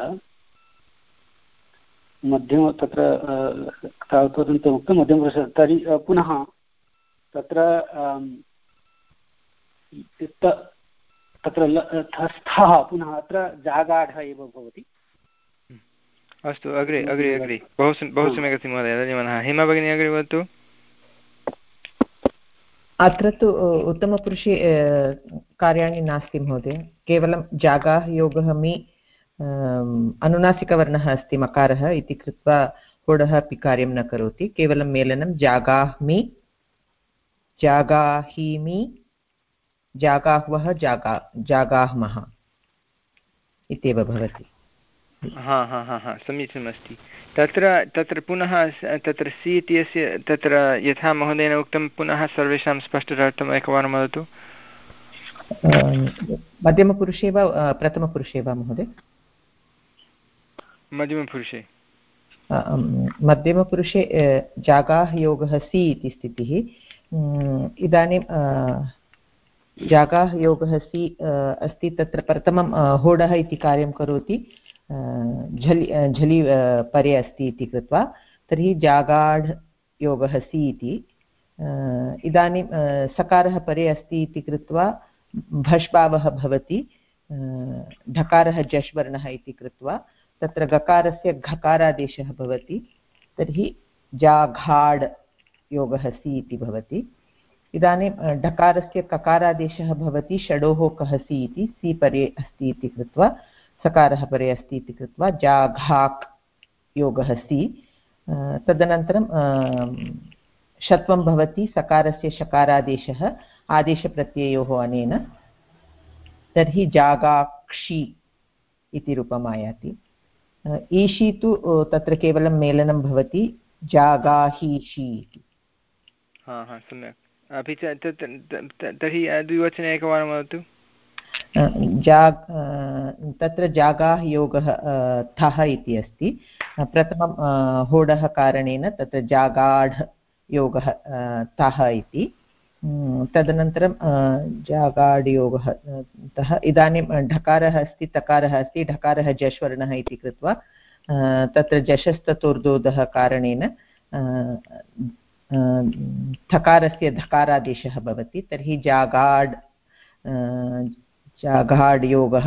मध्यम तत्र तावत्पर्यन्तम् उक्तं मध्यमपुरुष, तर्हि पुनः तत्र तत्र स्थः पुनः अत्र जागाढः एव भवति। अस्तु, अग्रे अग्रे अग्रे बहु बहु सम्यक् अस्ति महोदय, धन्यवादः। हेमा भगिनी अग्रे वदतु। अत्र तु उत्तमपुरुषे कार्याणि नास्ति महोदय, केवलं जागाः योगः मि अनुनासिकवर्णः अस्ति मकारः इति कृत्वा होडः अपि कार्यं न करोति, केवलं मेलनं जागाह्मि जागाहीमि जागाह्वः जागा जागाह्मः इत्येव भवति। हा हा हा हा समीचीनमस्ति। तत्र तत्र पुनः तत्र सि इत्यस्य तत्र यथा महोदयेन उक्तं पुनः सर्वेषां स्पष्टतार्थम् एकवारं वदतु। मध्यमपुरुषे वा प्रथमपुरुषे वा महोदय? मध्यमपुरुषे। मध्यमपुरुषे जागाः योगः सि इति स्थितिः। इदानीं जागाः योगः सि अस्ति, तत्र प्रथमं होडः इति कार्यं करोति, झलि झलि परे अस्ति इति कृत्वा, तर्हि जागाढ योगः सि इति। इदानीं सकारः परे अस्ति इति कृत्वा भष्भावः भवति, ढकारः जश् वर्णः इति कृत्वा तत्र गकारस्य घकारादेशः भवति, तर्हि जाघाड् योगः सि इति भवति। इदानीं ढकारस्य ककारादेशः भवति, षडोः कहसि इति, सि परे अस्ति इति कृत्वा सकारः परे अस्ति इति कृत्वा जाघाक् योगः सि। तदनन्तरं षत्वं भवति, सकारस्य शकारादेशः आदेशप्रत्ययोः अनेन, तर्हि जागाक्षि इति रूपम् आयाति। ईशि तु तत्र केवलं मेलनं भवति, जागाहीषि इति। हा हा सम्यक्। अपि च तर्हि द्विवचने एकवारं वदतु। जाग् तत्र जागाः योगः थः इति अस्ति, प्रथमं होडः कारणेन तत्र जागाढ योगः तः इति। तदनन्तरं जागाड् योगः तः। इदानीं ढकारः अस्ति, तकारः अस्ति, ढकारः जश् वर्णः इति कृत्वा तत्र जशस्ततोर्दोदः कारणेन थकारस्य धकारादेशः भवति, तर्हि जागाड् जागाड् योगः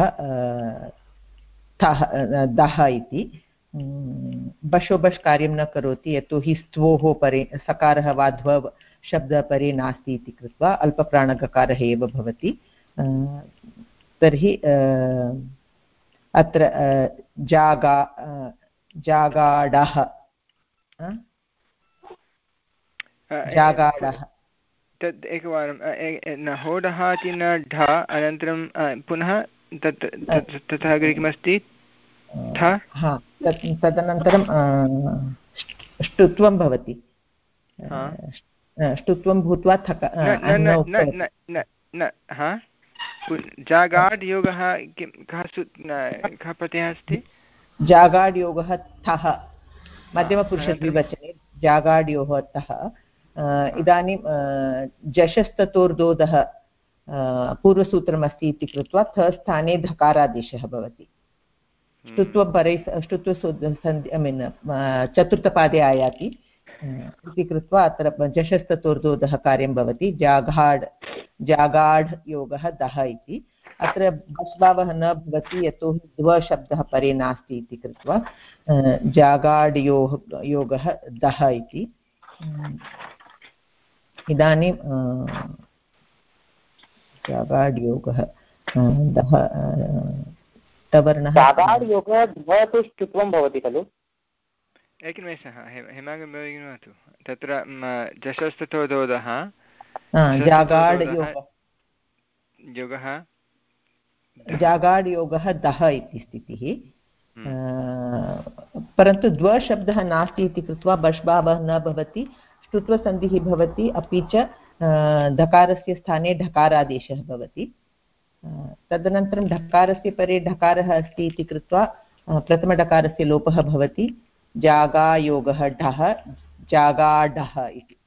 थः दः इति बशो बश् कार्यं न करोति यतोहि स्तवोः परे सकारः वा ध्व शब्दपरे नास्ति इति कृत्वा अल्पप्राणगकारः एव भवति। तर्हि अत्र जागा जागाडः जागाडः तद् एकवारं होडः इति न ढ अनन्तरं पुनः तत् ततः अग्रे किमस्ति तदनन्तरं ष्टुत्वं भवति ष्टुत्वं भूत्वा थक जागाड् योगः कः कः प्रत्ययः अस्ति जागाड् योगः थः मध्यमपुरुषद्विवचने जागाड्योः तः इदानीं जशस्ततोर्दोदः पूर्वसूत्रमस्ति इति कृत्वा थ स्थाने धकारादेशः भवति। ष्टुत्वपरे ष्टुत्वसन्धि ऐ मीन् चतुर्थपादे आयाति इति कृत्वा अत्र जशस्ततोर्दोदः कार्यं भवति। जागाड् जागाढ् योगः दः इति अत्र बश्भावः न भवति यतोहि द्वशब्दः परे नास्ति इति कृत्वा जागाड् योः योगः दः इति। इदानीं जागाड् योगः दः तवर्णः जागाड् योगः ध्व तु ष्टुत्वं भवति खलु। एकनिमेषः हेमाङ्गं भगिनी तत्र जशस्ततोर्दोदः जागाड् योगः जागाड् योगः दः इति स्थितिः। परन्तु द्वशब्दः नास्ति इति कृत्वा बश्भावः न भवति ष्टुत्वसन्धिः भवति अपि च धकारस्य स्थाने ढकारादेशः भवति। तदनन्तरं ढकारस्य परे ढकारः अस्ति इति कृत्वा प्रथमढकारस्य लोपः भवति। जागायोगः ढः जागाढः इति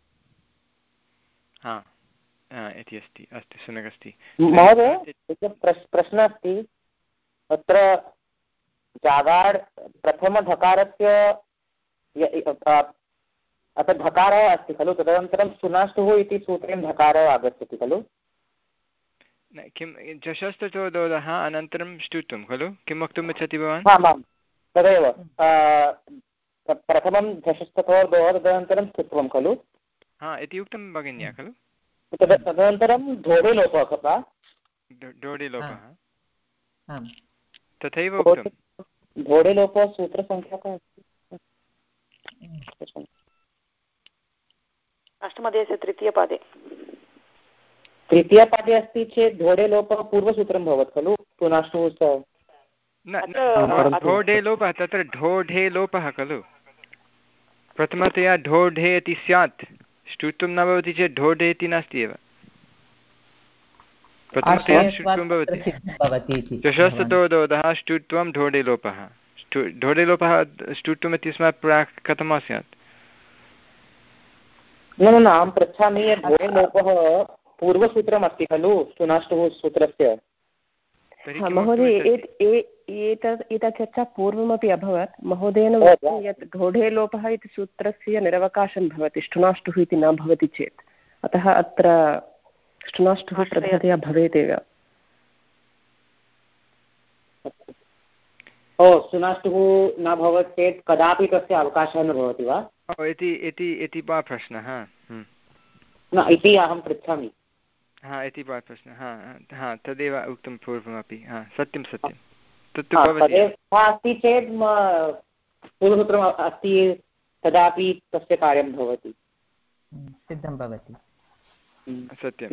इति अस्ति। अस्तु सम्यक् अस्ति महोदय। प्रश्नः अस्ति अत्र जागाड् प्रथमढकारस्य अत्र धकारः अस्ति खलु तदनन्तरं सुनाष्टुः इति सूत्रेण धकारः आगच्छति खलु। किं जशस्ततोर्दोदः अनन्तरं ष्टुत्वं खलु किं वक्तुम् इच्छति भवान्। आम् आम् तदेव प्रथमं जशस्ततोर्दोः तदनन्तरं ष्टुत्वं खलु इति उक्तं भगिन्या खलु। तदनन्तरं ढोडे लोपः वा ढोडे लोपः तथैव उक्तं। ढोडे लोपः सूत्रसङ्ख्या का अस्ति अष्टमध्यायस्य तृतीयपादे तृतीयपादे अस्ति चेत् ढोडे लोपः पूर्वसूत्रं भवति खलु पुनष्टुः स ढोढे लोपः तत्र ढोढे लोपः खलु। प्रथमतया ढोढे इति स्यात् ष्टुत्वं न भवति चेत् ढोढे इति नास्ति एव। प्रथमतया ष्टुत्वं भवति जशस्ततोर्दोदः ष्टुत्वं ढोढे लोपः ढोढे लोपः ष्टुत्वम् इत्यस्मात् प्राक् कथं स्यात्। न न अहं पृच्छामि यत् ढोढे लोपः पूर्वसूत्रम् अस्ति खलु सुनाष्टुः सूत्रस्य। महोदय एतत् एता चर्चा पूर्वमपि अभवत्। महोदयेन उक्तं यत् ढोढे लोपः इति सूत्रस्य निरवकाशं भवति ष्टुनाष्टुः इति न भवति चेत् अतः अत्र ष्टुनाष्टुः प्रथमतया भवेत् एव। ओ सुनाष्टुः न भवति चेत् कदापि तस्य अवकाशः न भवति वा इति इति इति वा प्रश्नः। न इति अहं पृच्छामि। हा इति वा प्रश्नः। हा तदेव उक्तं पूर्वमपि। हा सत्यं सत्यं तत्तु भवति अस्ति चेत् पूर्वसूत्रम् अस्ति तदापि तस्य कार्यं भवति सिद्धं भवति। सत्यं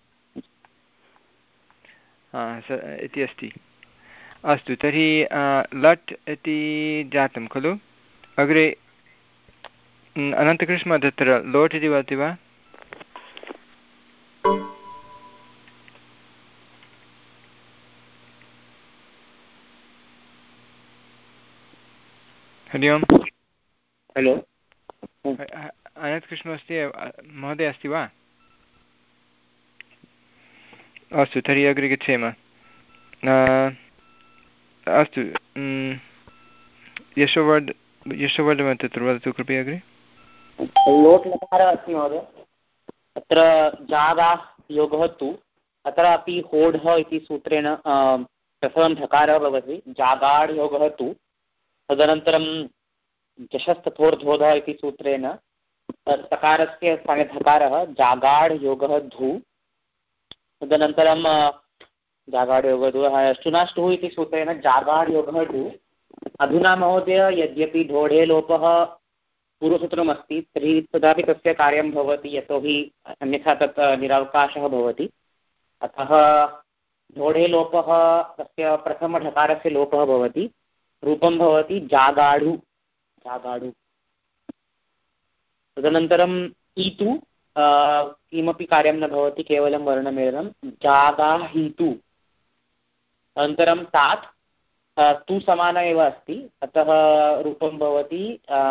हा इति अस्ति। अस्तु तर्हि लट् इति जातं खलु। अग्रे अनन्तकृष्ण तत्र लोट् इति वदति वा। हरि ओम्। हलो अनन्तकृष्ण अस्ति महोदय अस्ति वा। अस्तु तर्हि अग्रे गच्छेम। अस्तु यशोवर्ध यशोवर्धन तत्र वदतु कृपया अग्रे। लोट् लकारः अस्ति महोदय। अत्र जागा योगः तु अत्रापि होढः इति सूत्रेण प्रथमं ढकारः भवति, जागाढ योगः तु, तदनन्तरं जशस्तथोर्धोधः इति सूत्रेण तकारस्य स्थाने धकारः, जागाढ योगः धु, तदनन्तरं जागाढ योगः धु, अष्टुनाष्टुः इति सूत्रेण जागाढ योगः धु। अधुना महोदय यद्यपि ढोढे लोपः पूर्वसूत्रमस्ति तर्हि तदापि तस्य कार्यं भवति, यतोहि अन्यथा तत् निरवकाशः भवति। अतः ढोढे लोपः तस्य प्रथमढकारस्य लोपः भवति, रूपं भवति जागाढु, जागाढु। तदनन्तरम् ईतु किमपि कार्यं न भवति, केवलं वर्णमेलनं, जागाहीतु। अनन्तरं तात् तु समान एव अस्ति, अतः रूपं भवति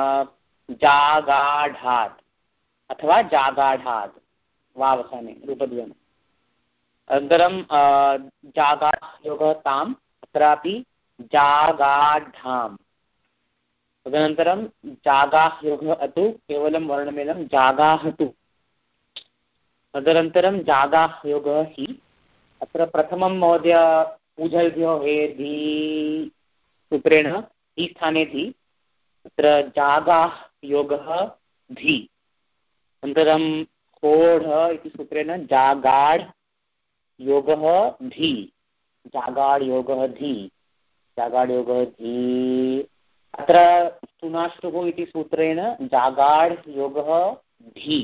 जागाढात् अथवा जागाढात् वावसाने रूपद्वयम्। अनन्तरं जागायोगः ताम्, अत्रापि जागाढाम्। तदनन्तरं जागायोगः अतु, केवलं वर्णमेलं जागाहतु। तदनन्तरं जागायोगः हि, अत्र प्रथमं महोदय ऊझल्भ्यो हेधि सूत्रेण हि स्थाने धि, अत्र जागाः योगः धी। अनन्तरं होढ इति सूत्रेण जागाढ योगः धी, जागाढ योगः धी, जागाढ योगः धी। अत्र स्तुनाष्टुः इति सूत्रेण जागाढ योगः धी।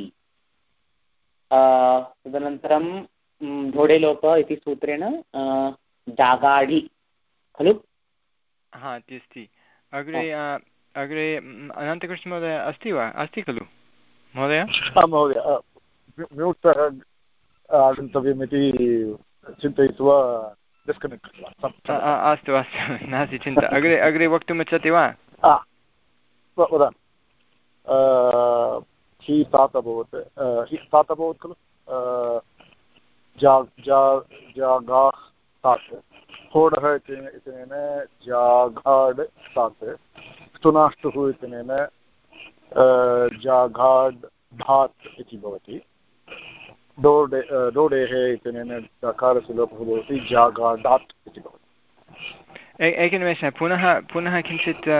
तदनन्तरं ढोढे लोपः इति सूत्रेण जागाढि खलु? हा इति अस्ति। अग्रे अग्रे अनन्तकृष्णमहोदय अस्ति वा? अस्ति खलु महोदय? महोदय म्यूट् आगन्तव्यमिति चिन्तयित्वा डिस्कनेक्ट् कृतवान्। अस्तु अस्तु, नास्ति चिन्ता। अग्रे अग्रे वक्तुम् इच्छति वा? वदामि। हि तात् अभवत्, हि तात् अभवत् खलु, जागाः तात्, होढः इत्यनेन जागाढ तात्, स्तुनाष्टुः इत्यनेन जागाढ धात् इति भवति, डोडे डोडेः इत्यनेन दकारस्य लोपः भवति, जागाडात् इति भवति। एकनिमेषः, पुनः पुनः किञ्चित्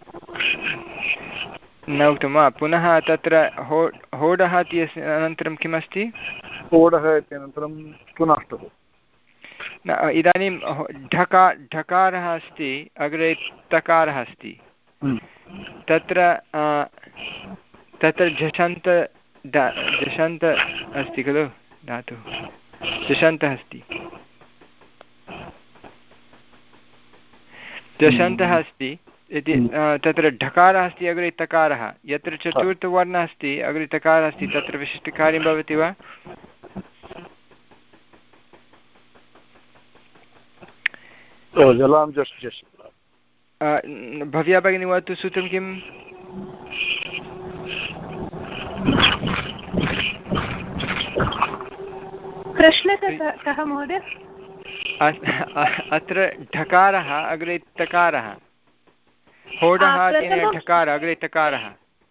न उक्तं वा? पुनः तत्र हो होडः इति अनन्तरं किमस्ति? होडः इत्यनन्तरं स्तुनाष्टुः। न, इदानीं ढका ढकारः अस्ति, अग्रे तकारः अस्ति, तत्र तत्र झषन्त झषन्त अस्ति खलु धातुः, झषन्तः अस्ति, झषन्तः अस्ति इति, तत्र ढकारः अस्ति, अग्रे तकारः, यत्र चतुर्थवर्णः अस्ति अग्रे तकारः अस्ति, तत्र विशिष्टकार्यं भवति वा? जलां जश् जश् भव्या भगिनी वदतु सूत्रं किम्? प्रश्नः कः महोदय? अत्र ढकारः अग्रे तकारः, होडः ढकारः अग्रे तकारः।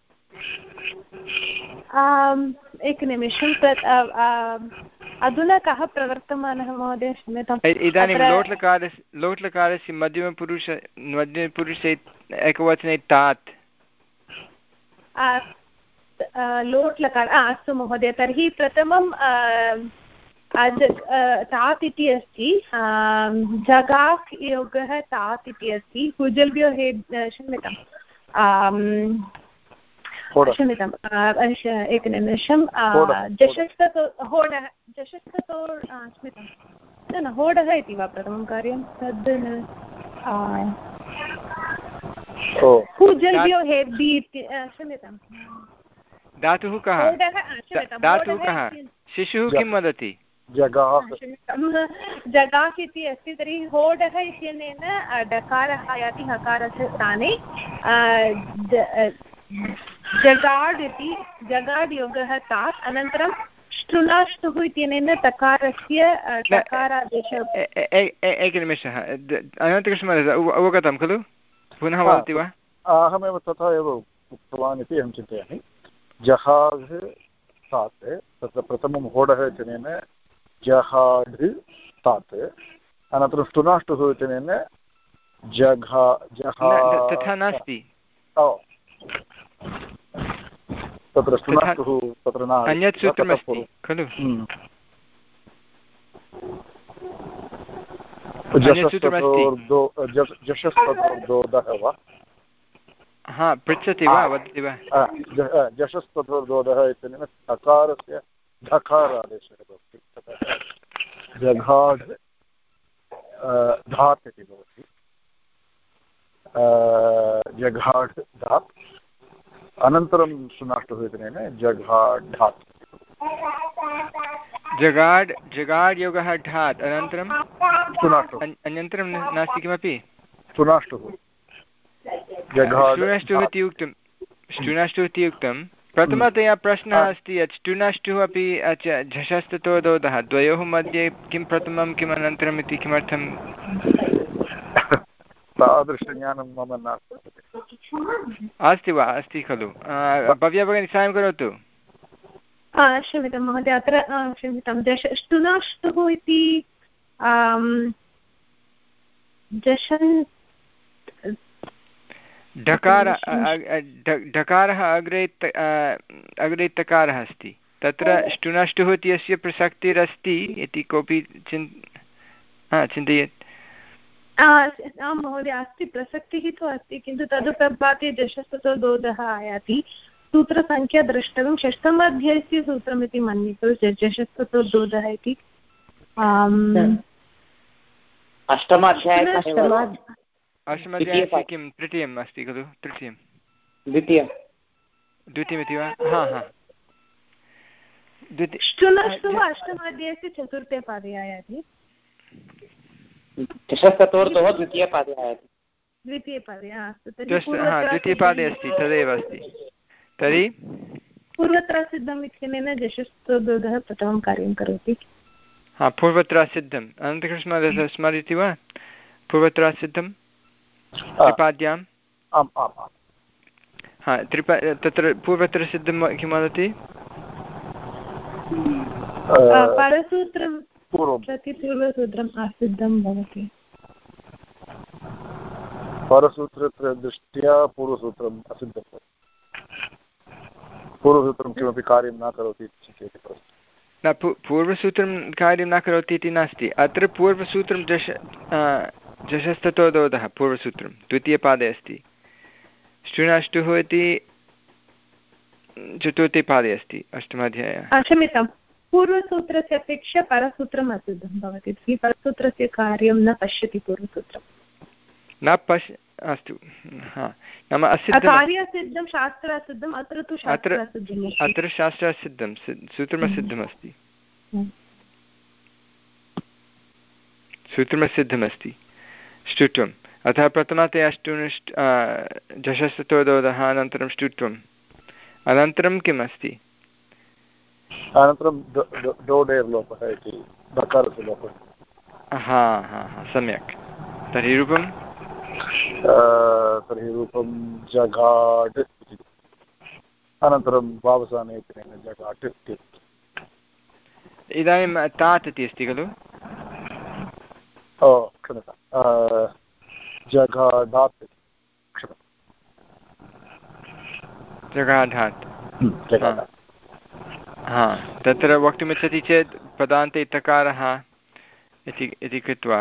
एकनिमिषं, अधुना कः प्रवर्तमानः महोदय? क्षम्यताम्। इदानीं लोट्लकारस्य लोट्लकारस्य मध्यमपुरुष मध्यमपुरुषे एकवचने तात् लोट्लकार, अस्तु महोदय। तर्हि प्रथमं तात् इति अस्ति, जगाः योगः तात् इति अस्ति, हुजल्भ्यो हे, क्षम्यताम् क्षम्यताम् एकनिमिषं, जशस्ततो होडः, जशस्ततो क्षम्यतां, न न होडः इति वा प्रथमं कार्यं? तद् न, हुजल्भ्यो हेब्बि इति, क्षम्यतां। धातुः कः? धातुः कः? शिशुः किं वदति? जगाः, जगाः इति अस्ति। तर्हि होडः इत्यनेन डकारः आयाति हकारस्य स्थाने, जगाड् इति, जगाड् योगः तात्, अनन्तरं ष्टुनाष्टुः इत्यनेन तकारस्य तकारादेशः। एकनिमेषः, अनन्तकृष्णमहोदय अवगतं खलु? पुनः वदति वा? अहमेव तथा एव उक्तवान् इति अहं चिन्तयामि। जहाज़् तात्, तत्र प्रथमं होडः इत्यनेन जहाढ् तात् अनन्तरं ष्टुनाष्टुः इत्यनेन जघा जहा तथा नास्ति तत्र ष्टुनाष्टुः तत्र न अन्यत् सूत्रमस्ति खलु जशस्तोर्दोदः वा हा पृच्छति वा वदति वा जशस्तोर्दोदः इत्यनेन तकारस्य धकार आदेशः भवति जघाढ् धात् इति भवति जघाढ् धात् अनन्तरं सुनाष्टुः इत्यनेन जघाढात् जगाड् जगाड् योगः ढात् अनन्तरं अनन्तरं नास्ति किमपि सुनाष्टुः ष्टुनाष्टुः इति उक्तं ष्टुनाष्टुः इति उक्तं प्रथमतया प्रश्नः अस्ति यत् ष्टुनाष्टुः अपि झषस्ततो दोदः द्वयोः मध्ये किं प्रथमं किम् अनन्तरम् इति किमर्थं तादृशज्ञानं मम नास्ति अस्ति वा अस्ति खलु भव्या भगिनी साहाय्यं करोतु क्षम्यतां महोदय अत्र क्षम्यतां जश ष्टुनाष्टुः इति जशन् ढकार ढकारः अग्रे अग्रे तकारः अस्ति तत्र ष्टुनाष्टुः इत्यस्य प्रसक्तिरस्ति इति कोऽपि चिन् चिन्तयेत् आं महोदय अस्ति प्रसक्तिः तु अस्ति किन्तु तदुपपाते जशस्ततो दोदः आयाति सूत्रसङ्ख्या द्रष्टव्यं षष्ठमाध्यायस्य सूत्रमिति मन्ये खलु जशस्ततो दोदः इति अष्टमाध्यायस्य किं तृतीयम् अस्ति खलु तृतीयं द्वितीयं द्वितीयमिति वा हा हा ष्टुनाष्टुः अष्टमाध्यायस्य चतुर्थे पादे आयाति चतुर्थः द्वितीयपादे आयाति द्वितीयपादे अस्तु द्वितीयपादे अस्ति तदेव अस्ति तर्हि पूर्वत्र सिद्धम् इत्यनेन जशस्तोदः प्रथमं कार्यं करोति हा पूर्वत्र सिद्धम् अनन्तकृष्ण स्मरति वा पूर्वत्र सिद्धं त्रिपाद्याम् आम् आम् आम् हा त्रिपा तत्र पूर्वत्र सिद्धं किं वदति परसूत्रं प्रति पूर्वसूत्रम् असिद्धं भवति परसूत्रदृष्ट्या पूर्वसूत्रम् असिद्धं भवति पूर्वसूत्रं किमपि कार्यं न करोति इति चिन्तयति न पूर्वसूत्रं कार्यं न करोति इति नास्ति अत्र पूर्वसूत्रं जश जशस्ततो दोदः पूर्वसूत्रं द्वितीयपादे अस्ति ष्टुनाष्टुः इति चतुर्थे पादे अस्ति अष्टमाध्याये क्षम्यतां पूर्वसूत्रस्य अपेक्षया परसूत्रम् असिद्धं भवति परसूत्रस्य कार्यं न पश्यति पूर्वसूत्रं न पश्य अस्तु हा नाम असिद्धं कार्यसिद्धं शास्त्रासिद्धम् अत्र तु शास्त्रासिद्धम् अत्र शास्त्रासिद्धं सूत्रमसिद्धमस्ति सूत्रमसिद्धमस्ति ष्टुत्वम् अतः प्रथमतया ष्टुनिष्ट झषस्ततोदोदः अनन्तरं ष्टुत्वम् अनन्तरं किम् अस्ति अनन्तरं डोडेर् लोपः इति दकारस्य लोपः हा हा हा सम्यक् तर्हि रूपं तर्हि रूपं जगाड् अनन्तरं वावसाने इत्यनेन जगाट् इति इदानीं तात् इति अस्ति खलु ओ क्षम्यतां जगाढात् जगाढात् हा तत्र वक्तुमिच्छति चेत् पदान्ते तकारः इति इति कृत्वा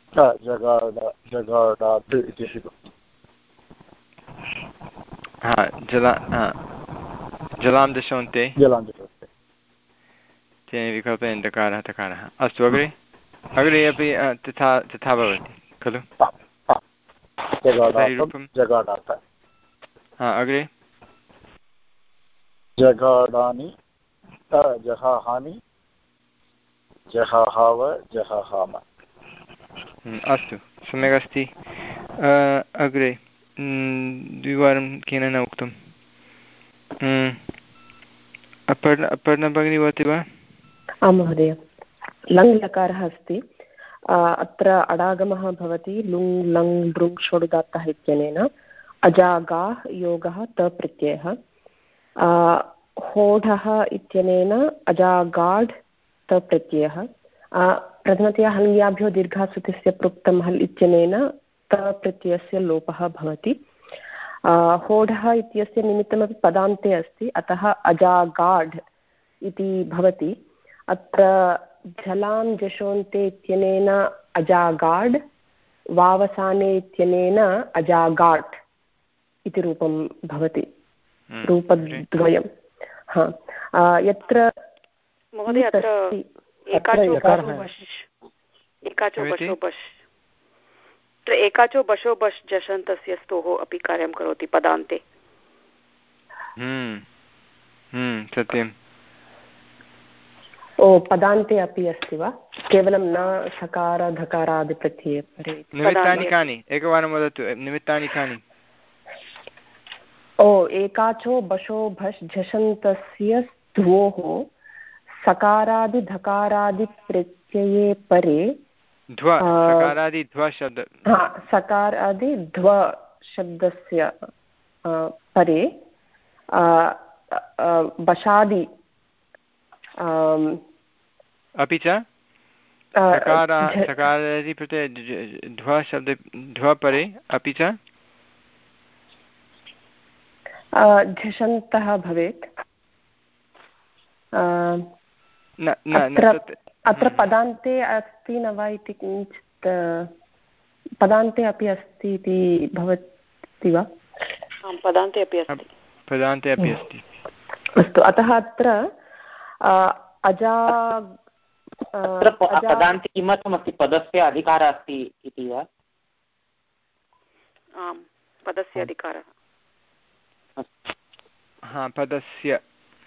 जगाडात् इति हा जला जलां दशोन्ते जलां दशोन्ते तेन विकल्पेन दकारः तकारः अस्तु अग्रे अग्रे अपि तथा तथा भवति खलु हा अग्रे जगाडानि जहाहानि जहाहाव जहाहाम अस्तु सम्यक् अस्ति अग्रे द्विवारं केन न उक्तम् अपर्णा अपर्णा भगिनी वदति वा आं महोदय लङ् लकारः अस्ति अत्र अडागमः भवति लुङ् लङ् लृङ् षोडुदात्तः इत्यनेन अजागाः योगः त प्रत्ययः होढः इत्यनेन अजागाढ् त प्रत्ययः प्रथमतया हल्याभ्यो दीर्घासुतिस्य प्रोक्तं हल् इत्यनेन त प्रत्ययस्य लोपः भवति। होढः इत्यस्य निमित्तमपि पदान्ते अस्ति, अतः अजागाढ् इति भवति। अत्र झलां जशोन्ते इत्यनेन अजागाढ्, वावसाने इत्यनेन अजागाट् इति रूपं भवति, रूपद्वयं। हा, यत्र महोदय अत्र एकाचो बशो बश् एकाचो बशो बश् जषन्तस्य स्तोः अपि कार्यं करोति पदान्ते। सत्यम्। ओ, पदान्ते अपि अस्ति वा? केवलं न सकार धकारादिप्रत्यये परे? निमित्तानि कानि? एकवारं वदतु, निमित्तानि कानि? ओ, एकाचो बशो भश् झषन्तस्य ध्वोः सकारादि धकारादि प्रत्यये परे ध्व सकारादि ध्व शब्द हा सकारादि ध्व शब्दस्य परे बशादि अपि च सकारादि प्रत्यये ध्व शब्द ध्व परे अपि च झषन्तः भवेत्। अत्र पदान्ते अस्ति न वा इति किञ्चित्, पदान्ते अपि अस्ति इति भवति वा? पदान्ते अपि अस्ति, पदान्ते अपि अस्ति। अस्तु, अतः अत्र अजा पदान्ते किमर्थमस्ति? पदस्य अधिकारः अस्ति इति वा? आम्, पदस्य अधिकारः। हा, पदस्य।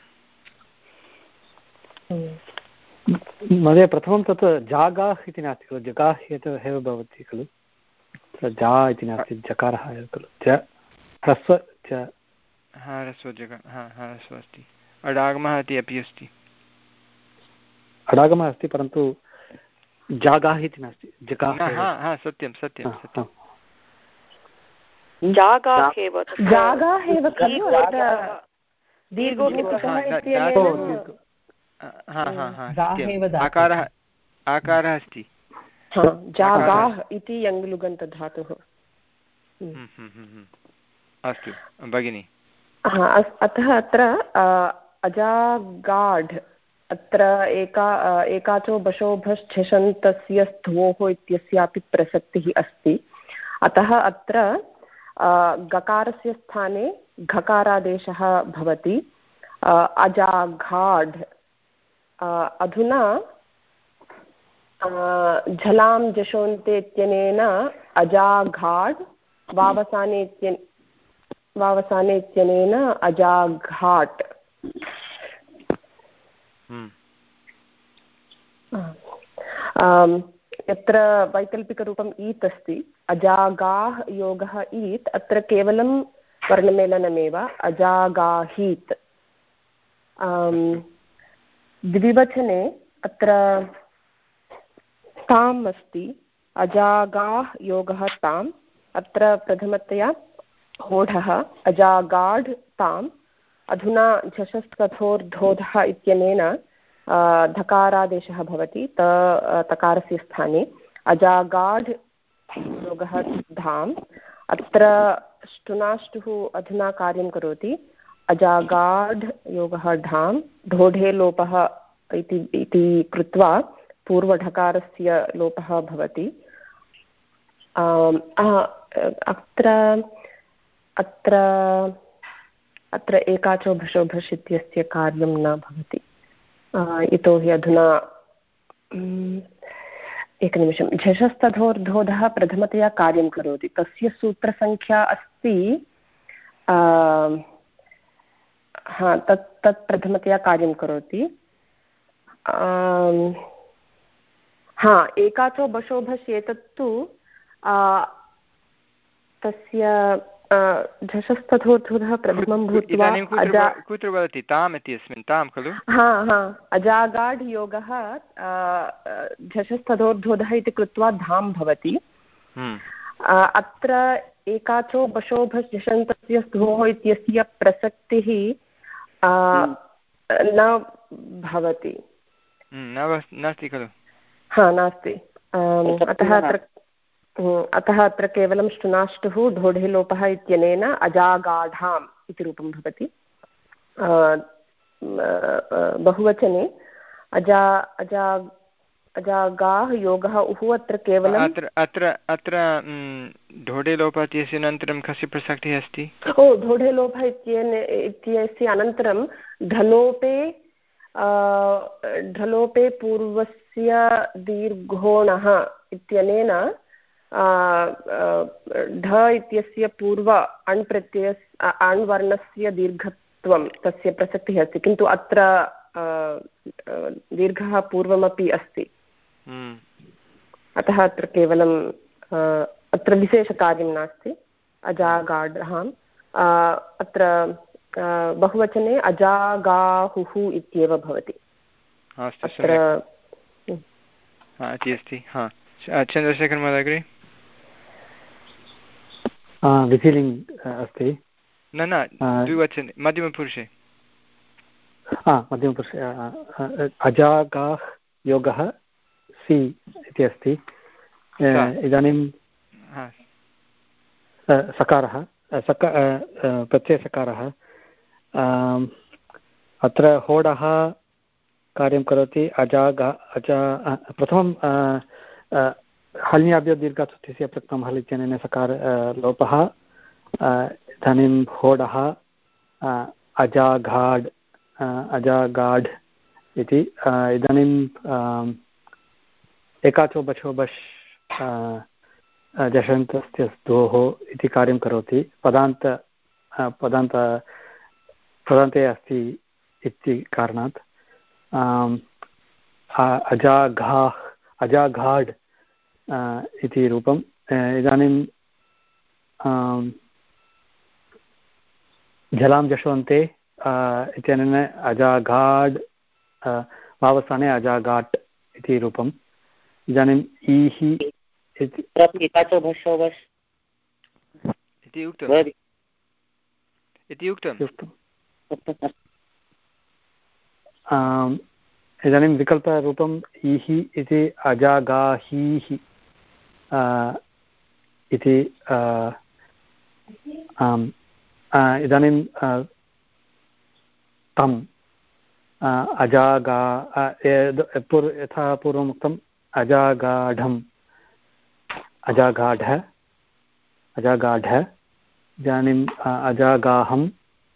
महोदय प्रथमं तत् जागाः इति नास्ति खलु, जगाः एव भवति खलु, जा इति नास्ति, जकारः एव खलु, ज ह्रस्व च हा ह्रस्व जग हा हा ह्रस्व अस्ति। अडागमः इति अपि अस्ति, अडागमः अस्ति, परन्तु जागाः इति नास्ति, जगाः। हा हा सत्यं सत्यं सत्यं। जागाः एव जागाः एव खलु, दीर्घोक्तः इत्यनेन आकारः आकारः अस्ति, जागाः इति यङ्लुगन्तधातुः। अस्तु भगिनि। अतः अत्र अजागाढ् अत्र एका एकाचो बशो भश् झषन्तस्य ध्वोः इत्यस्यापि प्रसक्तिः अस्ति। अतः अत्र गकारस्य स्थाने घकारादेशः भवति, अजाघाढ्। अधुना झलां जशोन्ते इत्यनेन अजाघाढ्, वावसाने इत्य वावसाने इत्यनेन अजाघाट्। यत्र वैकल्पिकरूपम् ईत् अस्ति, अजागाः योगः ईत्, अत्र केवलं वर्णमेलनमेव, अजागाहीत्। द्विवचने अत्र ताम् अस्ति, अजागाः योगः ताम्, अत्र प्रथमतया होढः अजागाढ् ताम्। अधुना झषस्कथोर्धोधः इत्यनेन धकारादेशः भवति, त तकारस्य स्थाने अजागाढ् योगः धाम्। अत्र ष्टुनाष्टुः अधुना कार्यं करोति, अजागाढ् योगः ढाम्, ढोढे लोपः इति कृत्वा पूर्वढकारस्य लोपः भवति। अत्र अत्र अत्र एकाचो भशो भष् इत्यस्य कार्यं न भवति, यतोहि अधुना एकनिमिषं, झषस्तधोर्धोधः प्रथमतया कार्यं करोति, तस्य सूत्रसङ्ख्या अस्ति, हा तत् तत् प्रथमतया कार्यं करोति। हा, एकाचो बशो भष् एतत्तु तस्य झषस्तधोर्धोधः प्रथमं भूत्वा कुत्र वदति? ताम् इति अस्मिन् ताम् खलु? हा हा अजागाढ् योगः झषस्तधोर्धोधः इति कृत्वा धाम् भवति। अत्र एकाचो बशो भष् झषन्तस्य ध्वोः इत्यस्य प्रसक्तिः न भवति, नास्ति खलु? हा नास्ति। अतः अत्र अतः अत्र केवलं ष्टुनाष्टुः ढोढेलोपः इत्यनेन अजागाढाम् इति रूपं भवति। बहुवचने अजा अजा अजागाः योगः उः अत्र केवलम् अत्र अत्र अत्र ढोढेलोपः इत्यस्य अनन्तरं कस्य प्रसक्तिः अस्ति? ओ ढोढेलोपः इत्यस्य अनन्तरं ढलोपे ढलोपे पूर्वस्य दीर्घोणः इत्यनेन ढ इत्यस्य पूर्व अण् प्रत्ययस्य अण् वर्णस्य दीर्घत्वं तस्य प्रसक्तिः अस्ति, किन्तु अत्र दीर्घः पूर्वमपि अस्ति। अतः अत्र केवलं अत्र विशेषकार्यं नास्ति। अजागाढाम् अत्र बहुवचने अजागाहुः इत्येव भवति। अत्र अस्ति। हा चन्द्रशेखर महोदय अग्रे। विधिलिङ्ग् अस्ति न न द्विवचने मध्यमपुरुषे। हा मध्यमपुरुषे अजागाः योगः सि इति अस्ति। इदानीं सकारः सका प्रत्ययसकारः अत्र होडः कार्यं करोति। अजागा अजा प्रथमं हल्याभ्यो दीर्घात् इत्यस्य प्रथमं हल् इत्यनेन सकार लोपः। इदानीं होडः अजागाढ् अजागाढ् इति। इदानीं एकाचो बचो बश् जषन्तस्य दोः इति कार्यं करोति। पदान्त पदान्त पदान्ते अस्ति इति कारणात् अजाघाः अजाघाढ् इति रूपम्। इदानीं जलां जषन्ते इत्यनेन अजाघाढ् वावस्थाने अजाघाट् इति रूपम्। इदानीम् ईहि इति उक्तम्। इदानीं विकल्परूपम् ईहि इति अजागाहीः इति। इदानीं तम् अजागा यथा पूर्वम् उक्तम् अजागाढम् अजागाढः अजागाढः। इदानीम् अजागाहम्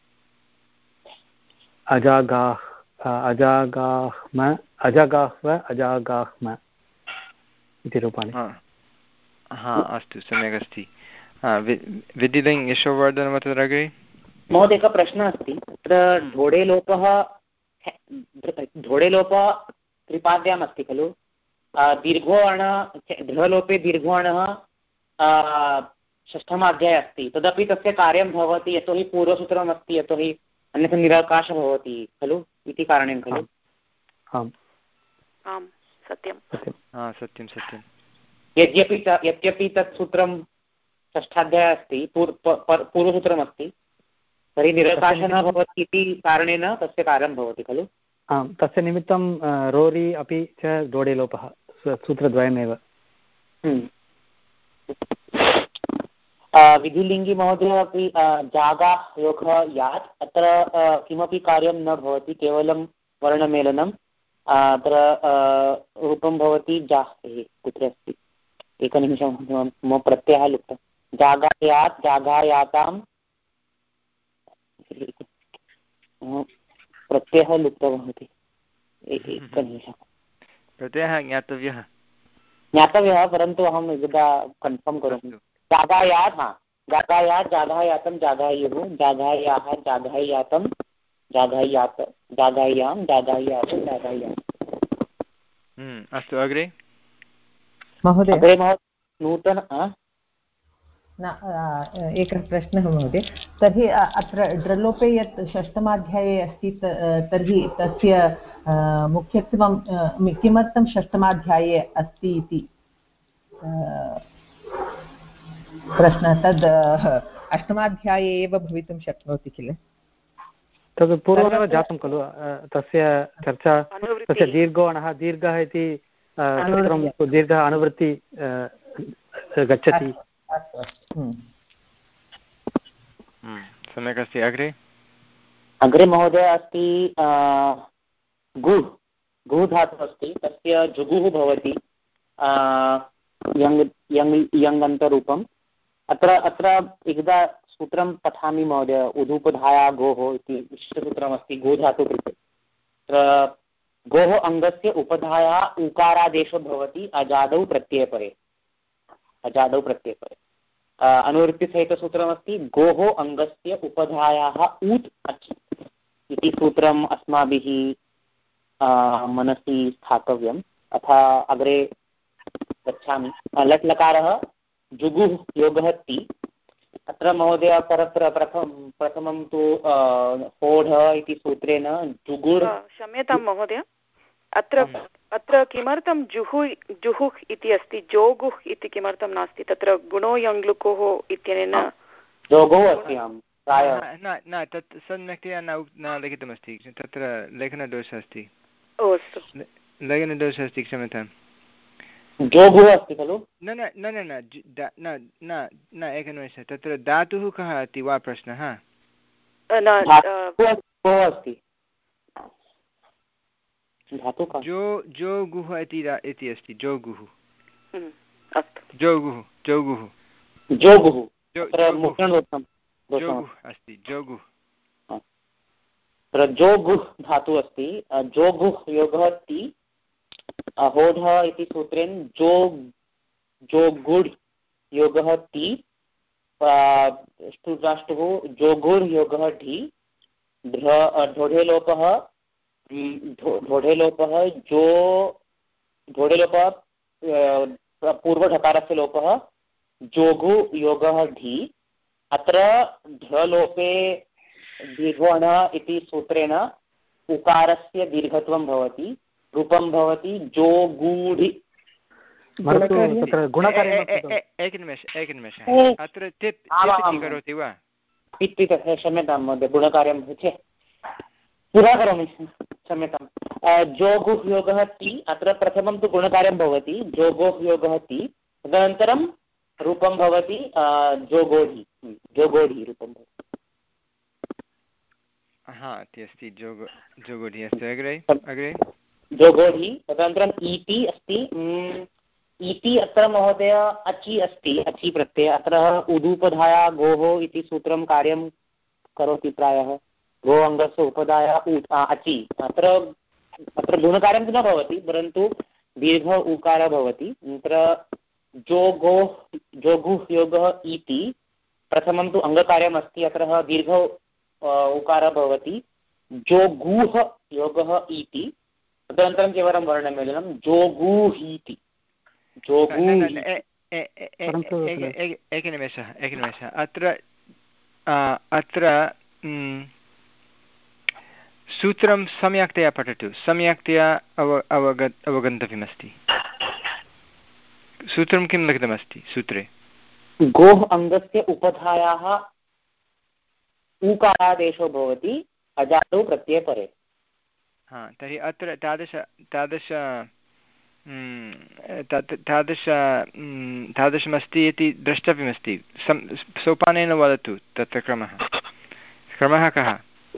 अजागाः अजागाह्म अजागाह्व अजागाह्म इति रूपाणि। हा अस्तु सम्यक् अस्ति। विधिलिङ्ग् यशोवर्धनं तत्र अग्रे। महोदय एकः प्रश्नः अस्ति। तत्र ढोढेलोपः ढोढेलोपः त्रिपाद्याम् अस्ति खलु। दीर्घोवर्णः ढलोपे दीर्घोवर्णः षष्ठमाध्याये अस्ति। तदपि तस्य कार्यं भवति यतोहि पूर्वसूत्रम् अस्ति, यतोहि अन्यथा निराकाशः भवति खलु इति कारणेन खलु। आम् सत्यं सत्यं सत्यं। यद्यपि यद्यपि तत् सूत्रं षष्ठाध्याये अस्ति, पूर्वसूत्रमस्ति, तर्हि निराकाशः न भवति इति कारणेन तस्य कार्यं भवति खलु। आम् तस्य निमित्तं रोरि अपि च ढोढेलोपः सूत्रद्वयमेव। विधिलिङ्गि महोदय अपि जागा योगः यात् अत्र किमपि कार्यं न भवति, केवलं वर्णमेलनम्। अत्र रूपं भवति जा। कुत्र अस्ति एकनिमिषं मम प्रत्ययः लुप्तः। जागायात् जागायातां प्रत्ययः लुप्तः भवति। एकनिमिषं प्रत्ययः ज्ञातव्यः ज्ञातव्यः परन्तु अहं यदा कन्फर्म् करोमि। जागायात् हा जागायात् जागायातं जागायुः जागायाः जागायातं जागायात् जागायां जागायात् जागायात्। अस्तु अग्रे महोदय। अग्रे नूतन एकः प्रश्नः महोदय। तर्हि अत्र ड्रलोपे यत् षष्ठमाध्याये अस्ति तर्हि तस्य मुख्यत्वं किमर्थं षष्ठमाध्याये अस्ति इति प्रश्नः। तद् अष्टमाध्याये एव भवितुं शक्नोति किल। तद् पूर्वमेव जातं खलु तस्य चर्चा। तस्य दीर्घोणः दीर्घः इति दीर्घ अनुवृत्ति गच्छति। सम्यक् अस्ति। अग्रे अग्रे महोदय अस्ति गु गु धातुः अस्ति, तस्य जुगुः भवति यङ् यङ् यङन्तरूपम्। अत्र अत्र एकदा सूत्रं पठामि महोदय, उदूपधाया गोः इति विशिष्टसूत्रमस्ति गो धातुः कृते। तत्र गोः अङ्गस्य उपधाया उकारादेशो भवति अजादौ प्रत्ययपरे, अजादौ प्रत्ययपरे। अनुवृत्तिसहितसूत्रमस्ति गोः अङ्गस्य उपधायाः ऊत् अच् इति सूत्रम् अस्माभिः मनसि स्थातव्यम्। अथ अग्रे गच्छामि। लट् लकारः जुगुः योगः ति। अत्र महोदय परत्र प्रथम प्रथमं तु होढ इति सूत्रेण जुगुर्। क्षम्यतां महोदय, अत्र अत्र किमर्थं जुहु जुहुः इति अस्ति, जोगुः इति किमर्थं नास्ति? तत्र गुणो यङ्लुकोः इत्यनेन जोगुः अस्ति। प्रायः न तत् सम्यक्तया न न लिखितमस्ति, तत्र लेखनदोषः अस्ति। अस्तु, लेखनदोषः अस्ति, क्षम्यतां। जोगुः अस्ति खलु? न न न न न न न एकनिमेषः, तत्र धातुः कः अस्ति वा प्रश्नः? अस्ति जो जोगुः इति अस्ति। जोगुः जोगुः जोगुः जोगुः जोगुः अस्ति। जोगुः जोगुः धातुः अस्ति। जोगुः योगः ति। होढः इति सूत्रेण जो जोगुड् योगः ति। ष्टुराष्टुः जोगुर् योगः ढि। ढोढे लोपः ढोढे लोपः जो ढोढे लोपः पूर्वढकारस्य लोपः जोगु योगः ढि। अत्र ढलोपे दीर्घोणः इति सूत्रेण उकारस्य दीर्घत्वं भवति, रूपं भवति जोगूढि। एकनिमेषः एकनिमेषः अत्र टिप् करोति वा? क्षम्यतां महोदय, गुणकार्यं चेत् पुनः करोमि, क्षम्यतां। जोगुः योगः ति। अत्र प्रथमं तु गुणकार्यं भवति जोगोः योगः ति, तदनन्तरं रूपं भवति जोगोढि। जोगोढि रूपं भवति। हा इति अस्ति। जोगो जोगोढि अस्ति। अग्रे अग्रे जोगोढि। तदनन्तरम् इति अस्ति। इति अत्र महोदय अचि अस्ति, अचि प्रत्यय। अत्र उदूपधाया गोः इति सूत्रं कार्यं करोति प्रायः। गो अङ्गस्य उपधाया अचि। अत्र अत्र गुणकार्यं तु न भवति, परन्तु दीर्घ उकारः भवति। अत्र जोगोः जोगुः योगः इति। प्रथमं तु अङ्गकार्यम् अस्ति, अत्र दीर्घ उकारः भवति। जोगुः योगः इति। तदनन्तरं केवलं वर्णमेलनं जोगुहीति। जोगुः। एकनिमेषः एकनिमेषः अत्र अत्र सूत्रं सम्यक्तया पठतु, सम्यक्तया अव अवगत् अवगन्तव्यमस्ति। सूत्रं किं लिखितमस्ति सूत्रे? गोः अङ्गस्य उपधायाः ऊकारादेशो भवति अजादौ प्रत्ययपरे। हा, तर्हि अत्र तादृश तादृश तादृश तादृशमस्ति इति द्रष्टव्यमस्ति। सोपानेन वदतु तत्र क्रमः क्रमः कः?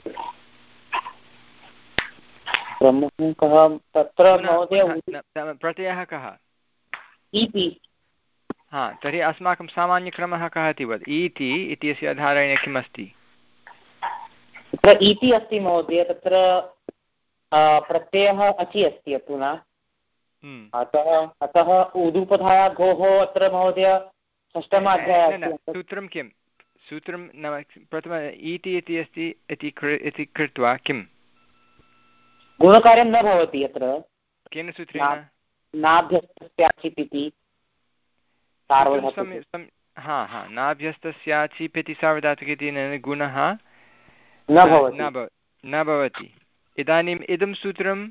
तत्र महोदय प्रत्ययः कः? इति। हा, तर्हि अस्माकं सामान्यक्रमः कः इति वद। इति इत्यस्य आधारेण किम् अस्ति? तत्र इति अस्ति महोदय, तत्र प्रत्ययः अचि अस्ति अधुना। अतः अतः उदूपधाया गोः अत्र महोदय षष्ठमाध्याये। सूत्रं किं? सूत्रं नाम प्रथम इति इति अस्ति इति कृत्वा किम्? गुणकार्यं न भवति अत्र। केन सूत्रेण? नाभ्यस्तस्याचित् इति सार्वधातुके। हा हा, नाभ्यस्तस्याचित् इति सार्वधातुके इति गुणः न भवति न भवति। इदानीम् इदं सूत्रम्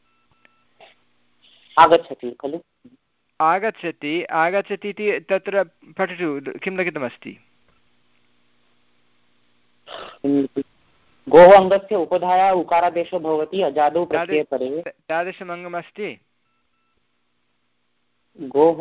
आगच्छति खलु? आगच्छति आगच्छति इति तत्र पठतु, किं लिखितमस्ति? गोः अङ्गस्य उपधाया उकारादेशो भवति अजादौ प्रत्ययपरे। तादृशम् अङ्गमस्ति? गोः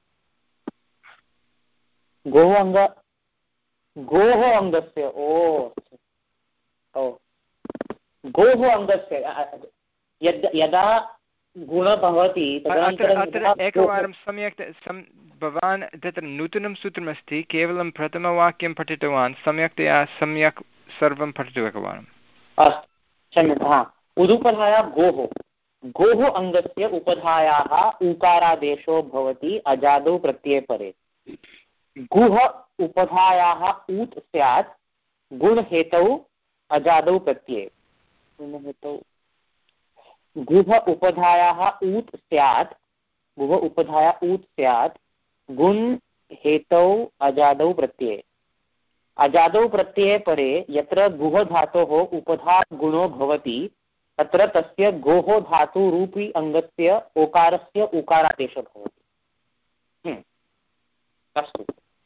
गोः अङ्ग गोः अङ्गस्य ओ ओ गोः अङ्गस्य यद् यदा गुण भवति अत्र एकवारं सम्यक् भवान् तत्र नूतनं सूत्रमस्ति केवलं प्रथमवाक्यं पठितवान् सम्यक्तया सम्यक् सर्वं पठतु एकवारम् अस्तु क्षम्यताम् उदुपधाया गोः गोः अङ्गस्य उपधायाः ऊकारादेशो भवति अजादौ प्रत्यये परे गुह उपधायाः ऊत् स्यात् गुणहेतौ अजादौ प्रत्यये गुणहेतौ गुह उपधायाः ऊत् स्यात् गुह उपधाया ऊत् स्यात् गुण हेतौ अजादौ प्रत्यये अजादौ प्रत्यये परे यत्र गुह धातोः उपधा गुणो भवति तत्र तस्य गोः धातुरूपी अङ्गस्य ओकारस्य उकारादेशः भवति। अस्तु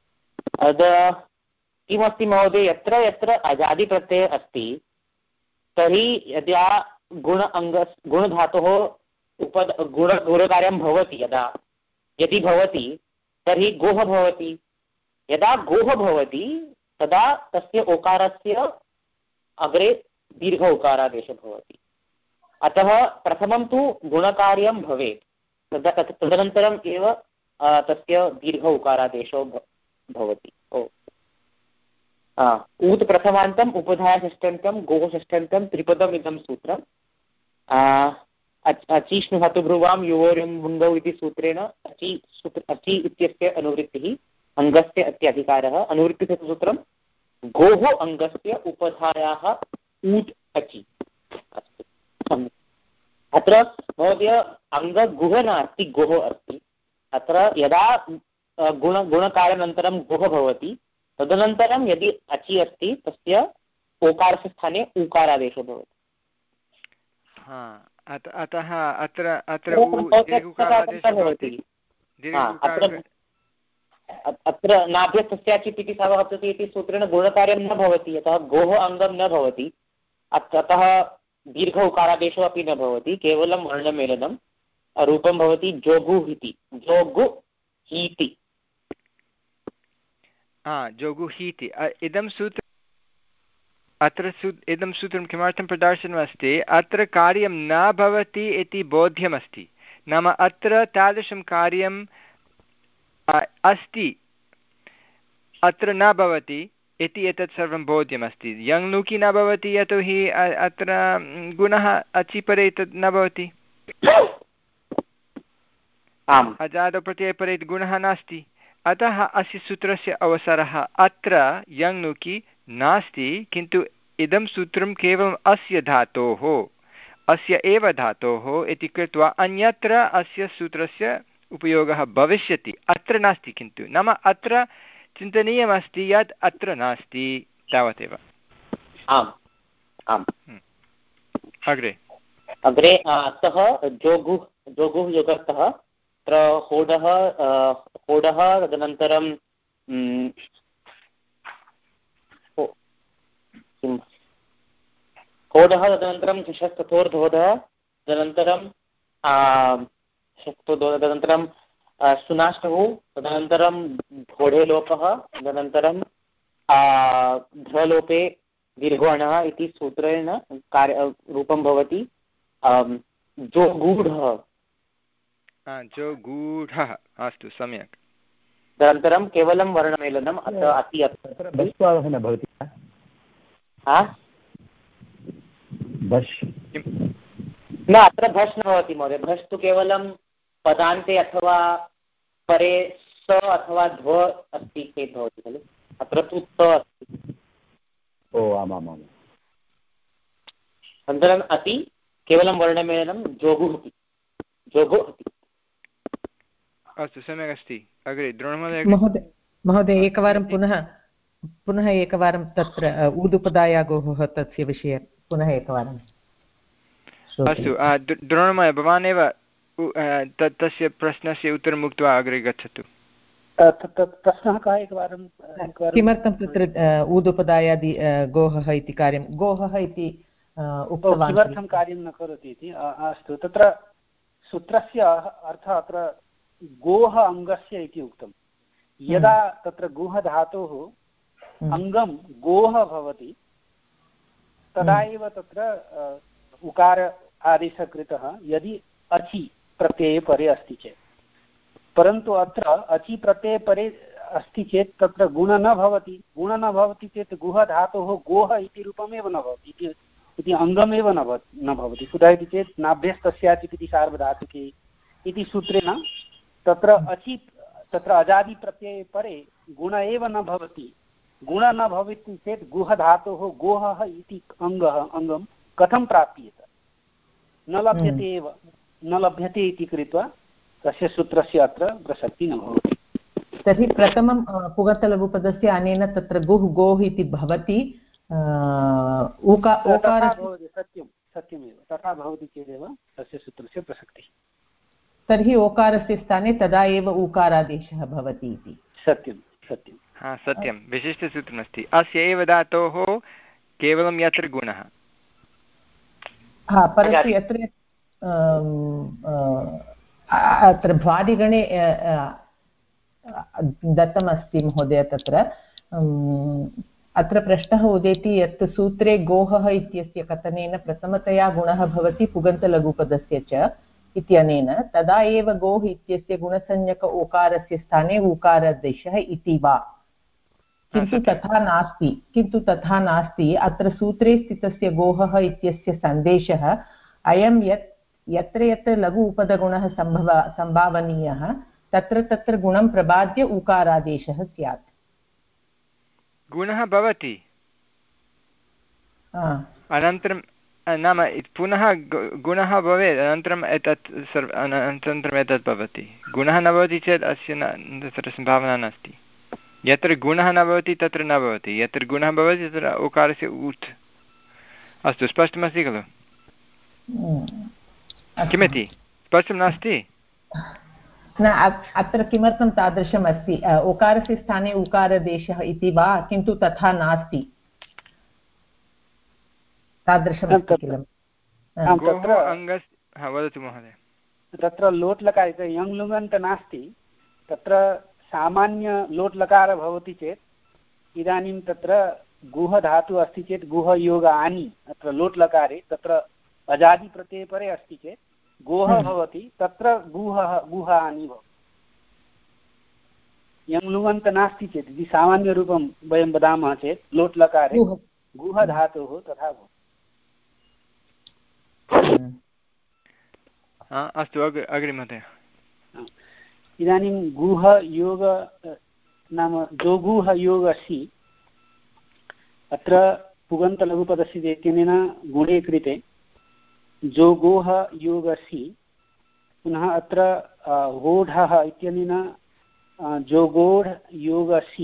किमस्ति महोदय यत्र यत्र अजादिप्रत्ययः अस्ति तर्हि यदा गुण अङ्ग गुणधातोः उपद गुण गुणकार्यं भवति यदा यदि भवति तर्हि गोः भवति यदा गोः भवति तदा तस्य ओकारस्य अग्रे दीर्घ उकारादेशः भवति अतः प्रथमं तु गुणकार्यं भवेत् तदा तदनन्तरम् एव तस्य दीर्घ उकारादेशो भवति ओ ऊत् प्रथमान्तम् उपधाया षष्ठ्यन्तं गोः षष्ठ्यन्तं त्रिपदम् इदं सूत्रम् अचीष्णुधातुभ्रुवां युवोर्यं भुङ्गौ इति सूत्रेण अचि सूत्र अचि इत्यस्य अनुवृत्तिः अङ्गस्य अत्यधिकारः अनुवृत्तिसूत्रं गोः अङ्गस्य उपधायाः ऊट् अचि अस्तु अत्र महोदय अङ्गगुह नास्ति गोः अस्ति अत्र यदा गुण गुणकार्यानन्तरं गुह भवति तदनन्तरं यदि अचि अस्ति तस्य ओकारस्य स्थाने ऊकारादेशो भवति। अतः अत्र अत्र अत्र नाभ्यस्तस्याचित् इति सवहप्तति इति सूत्रेण गुणकार्यं न भवति यतः गोः अङ्गं न भवति अतः दीर्घ उकारादेशो अपि न भवति केवलं वर्णमेलनं रूपं भवति जोगुः इति जोगुहीति जोगुहीति इदं सूत्रम् अत्र सू इदं सूत्रं किमर्थं प्रदर्शनमस्ति अत्र कार्यं न भवति इति बोध्यमस्ति नाम अत्र तादृशं कार्यं अस्ति अत्र न भवति इति एतत् सर्वं बोध्यमस्ति यङ् न भवति यतोहि अत्र गुणः अचि परे तद् न भवति अजादौ प्रत्यये परे गुणः नास्ति अतः अस्य सूत्रस्य अवसरः अत्र यङ् नास्ति किन्तु इदं सूत्रं केवलम् अस्य धातोः अस्य एव धातोः इति कृत्वा अन्यत्र अस्य सूत्रस्य उपयोगः भविष्यति अत्र नास्ति किन्तु नाम अत्र चिन्तनीयमस्ति यत् अत्र नास्ति तावदेव। आम् आम् अग्रे अग्रे अतः जोगुः जोगुः योगर्थः तत्र होडः होडः तदनन्तरं होडः तदनन्तरं शस्तथोर्धोधः तदनन्तरं तदनन्तरं सुनाष्टुः तदनन्तरं घोढे लोपः तदनन्तरं ध्रलोपे दीर्घवर्णः इति सूत्रेण कार्य रूपं भवति जोगूढः जोगूढः अस्तु सम्यक् तदनन्तरं केवलं वर्णमेलनम् अत्र अति अत्र भस्वादः न भवति न अत्र भस् न भवति महोदय भस् तु केवलं पदान्ते अथवा परे स अथवा ध्व अस्ति चेत् भवति खलु अत्र तु स अस्ति ओ आमामाम् अनन्तरम् अति केवलं वर्णमेलनं जोगुः इति जोगुः इति अस्तु सम्यक् अस्ति अग्रे द्रोणमहोदय महोदय महोदय एकवारं पुनः पुनः एकवारं तत्र ऊदुपदाया गोः तस्य विषये पुनः एकवारं अस्तु द्रोणमहोदय भवान् एव तस्य प्रश्नस्य उत्तरम् उक्त्वा अग्रे गच्छतु। प्रश्नः कः एकवारं किमर्थं तत्र ऊदुपदायादि गोहः इति कार्यं गोहः इति उक्तवान् किमर्थं कार्यं न करोति इति अस्तु तत्र सूत्रस्य अर्थः अत्र गोः अङ्गस्य इति उक्तं। यदा तत्र गुह धातोः अङ्गं गोः भवति तदा एव तत्र उकार आदेशः कृतः यदि अचि प्रत्यये परे अस्ति चेत्। परन्तु अत्र अचि प्रत्यये परे अस्ति चेत् तत्र गुण न भवति। गुण न भवति चेत् गुह धातोः गोः इति रूपमेव न भवति, इति अङ्गमेव न भवति न भवति कुतः इति चेत् नाभ्यस्तस्याचित् इति सार्वधातुके इति सूत्रेण तत्र अचि तत्र अजादिप्रत्यये परे गुण एव न भवति। गुण न भवति चेत् गुह धातोः गोः इति अङ्गः अङ्गं कथं प्राप्येत? न लभ्यते एव, न लभ्यते इति कृत्वा तस्य सूत्रस्य अत्र प्रसक्तिः न भवति। तर्हि प्रथमं पुगन्तलघुपदस्य अनेन तत्र गुः गोः इति भवति। सत्यं सत्यमेव, तथा भवति चेदेव तस्य सूत्रस्य प्रसक्तिः। तर्हि ओकारस्य स्थाने तदा एव उकारादेशः भवति इति। सत्यं सत्यं हा सत्यं विशिष्टसूत्रमस्ति। अस्य एव धातोः केवलं यत्र गुणः। हा परन्तु यत्र अत्र भ्वादिगणे दत्तमस्ति महोदय, तत्र अत्र प्रश्नः उदेति यत् सूत्रे गोहः इत्यस्य कथनेन प्रथमतया गुणः भवति पुगन्तलघुपदस्य च इत्यनेन तदा एव गोः इत्यस्य गुणसंज्ञक ओकारस्य स्थाने उकारादेशः इति वा? किन्तु तथा नास्ति किन्तु तथा नास्ति अत्र सूत्रे स्थितस्य गोहः इत्यस्य सन्देशः अयं यत् यत्र यत्र लघु उपदगुणः सम्भव सम्भावनीयः तत्र तत्र गुणं प्रबाद्य उकारादेशः स्यात्। गुणः भवति अनन्तरं नाम पुनः गुणः भवेत् अनन्तरम् एतत् सर्व अनन्तरम् एतत् भवति। गुणः न भवति चेत् अस्य न तत्र सम्भावना नास्ति। यत्र गुणः न भवति तत्र न भवति, यत्र गुणः भवति तत्र उकारस्य ऊर्ध्। अस्तु, स्पष्टमस्ति खलु? किमिति स्पष्टं नास्ति? न, अत्र किमर्थं तादृशम् अस्ति? उकारस्य स्थाने उकारादेशः इति वा? किन्तु तथा नास्ति, तादृशमस्ति किल? वदतु महोदय। तत्र लोट् लकार यङ् लुङन्त नास्ति, तत्र सामान्य लोट् लकार भवति चेत् इदानीं तत्र गुह धातुः अस्ति चेत् गुह योग आनि अत्र लोट् लकारे तत्र अजादिप्रत्यये परे अस्ति चेत् गोः भवति, तत्र गुहः गुह आनि भवति। यङ् लुङन्त नास्ति चेत् इति सामान्यरूपं वयं वदामः चेत् लोट् लकारे गुह धातुः तथा भवति। अस्तु, अग्रे महोदय। इदानीं गुह योग नाम जोगुह योग अस्ति अत्र पुगन्तलघुपदस्य इत्यनेन गुणे कृते जोगोः योग अस्ति। पुनः अत्र होढः इत्यनेन जोगोढ योग अस्ति।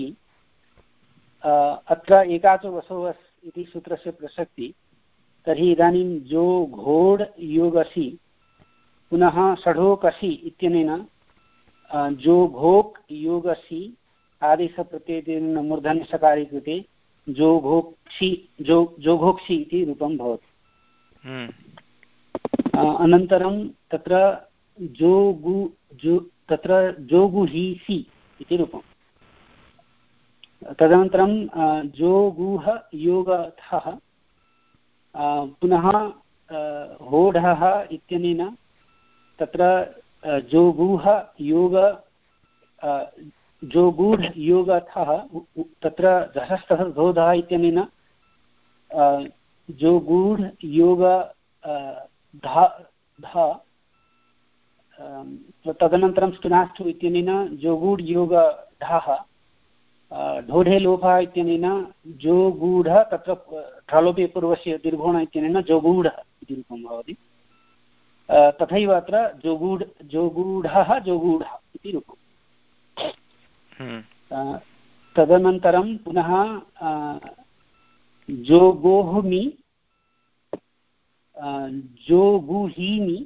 अत्र एकाचो वसो इति सूत्रस्य प्रसक्ति। तर्हि इदानीं जो घोढ योग अस्ति। पुनः षढोकसि इत्यनेन जो घोक् योग अस्ति आदेशप्रत्ययेन मूर्धन्यसकारे कृते जो घोक्षि जो जोघोक्षि इति रूपं भवति। अनन्तरं तत्र जोगु जो तत्र जोगुहीसि इति रूपं। तदनन्तरं जोगुह योगथः पुनः होढः इत्यनेन तत्र जोगुह योग जोगूढ योगथः तत्र झषस्तः धोधः इत्यनेन जोगूढ योग ध ध तदनन्तरं स्तुनाष्टु इत्यनेन जोगूढ योग ढः ढोढे लोभः इत्यनेन जोगूढ तत्र ढलोपे पूर्वस्य दीर्घोण इत्यनेन जोगूढ इति रूपं भवति। तथैव अत्र जोगूढ जोगूढः जोगूढः इति रूपम्। तदनन्तरं पुनः जोगोहुमि जोगुहीमि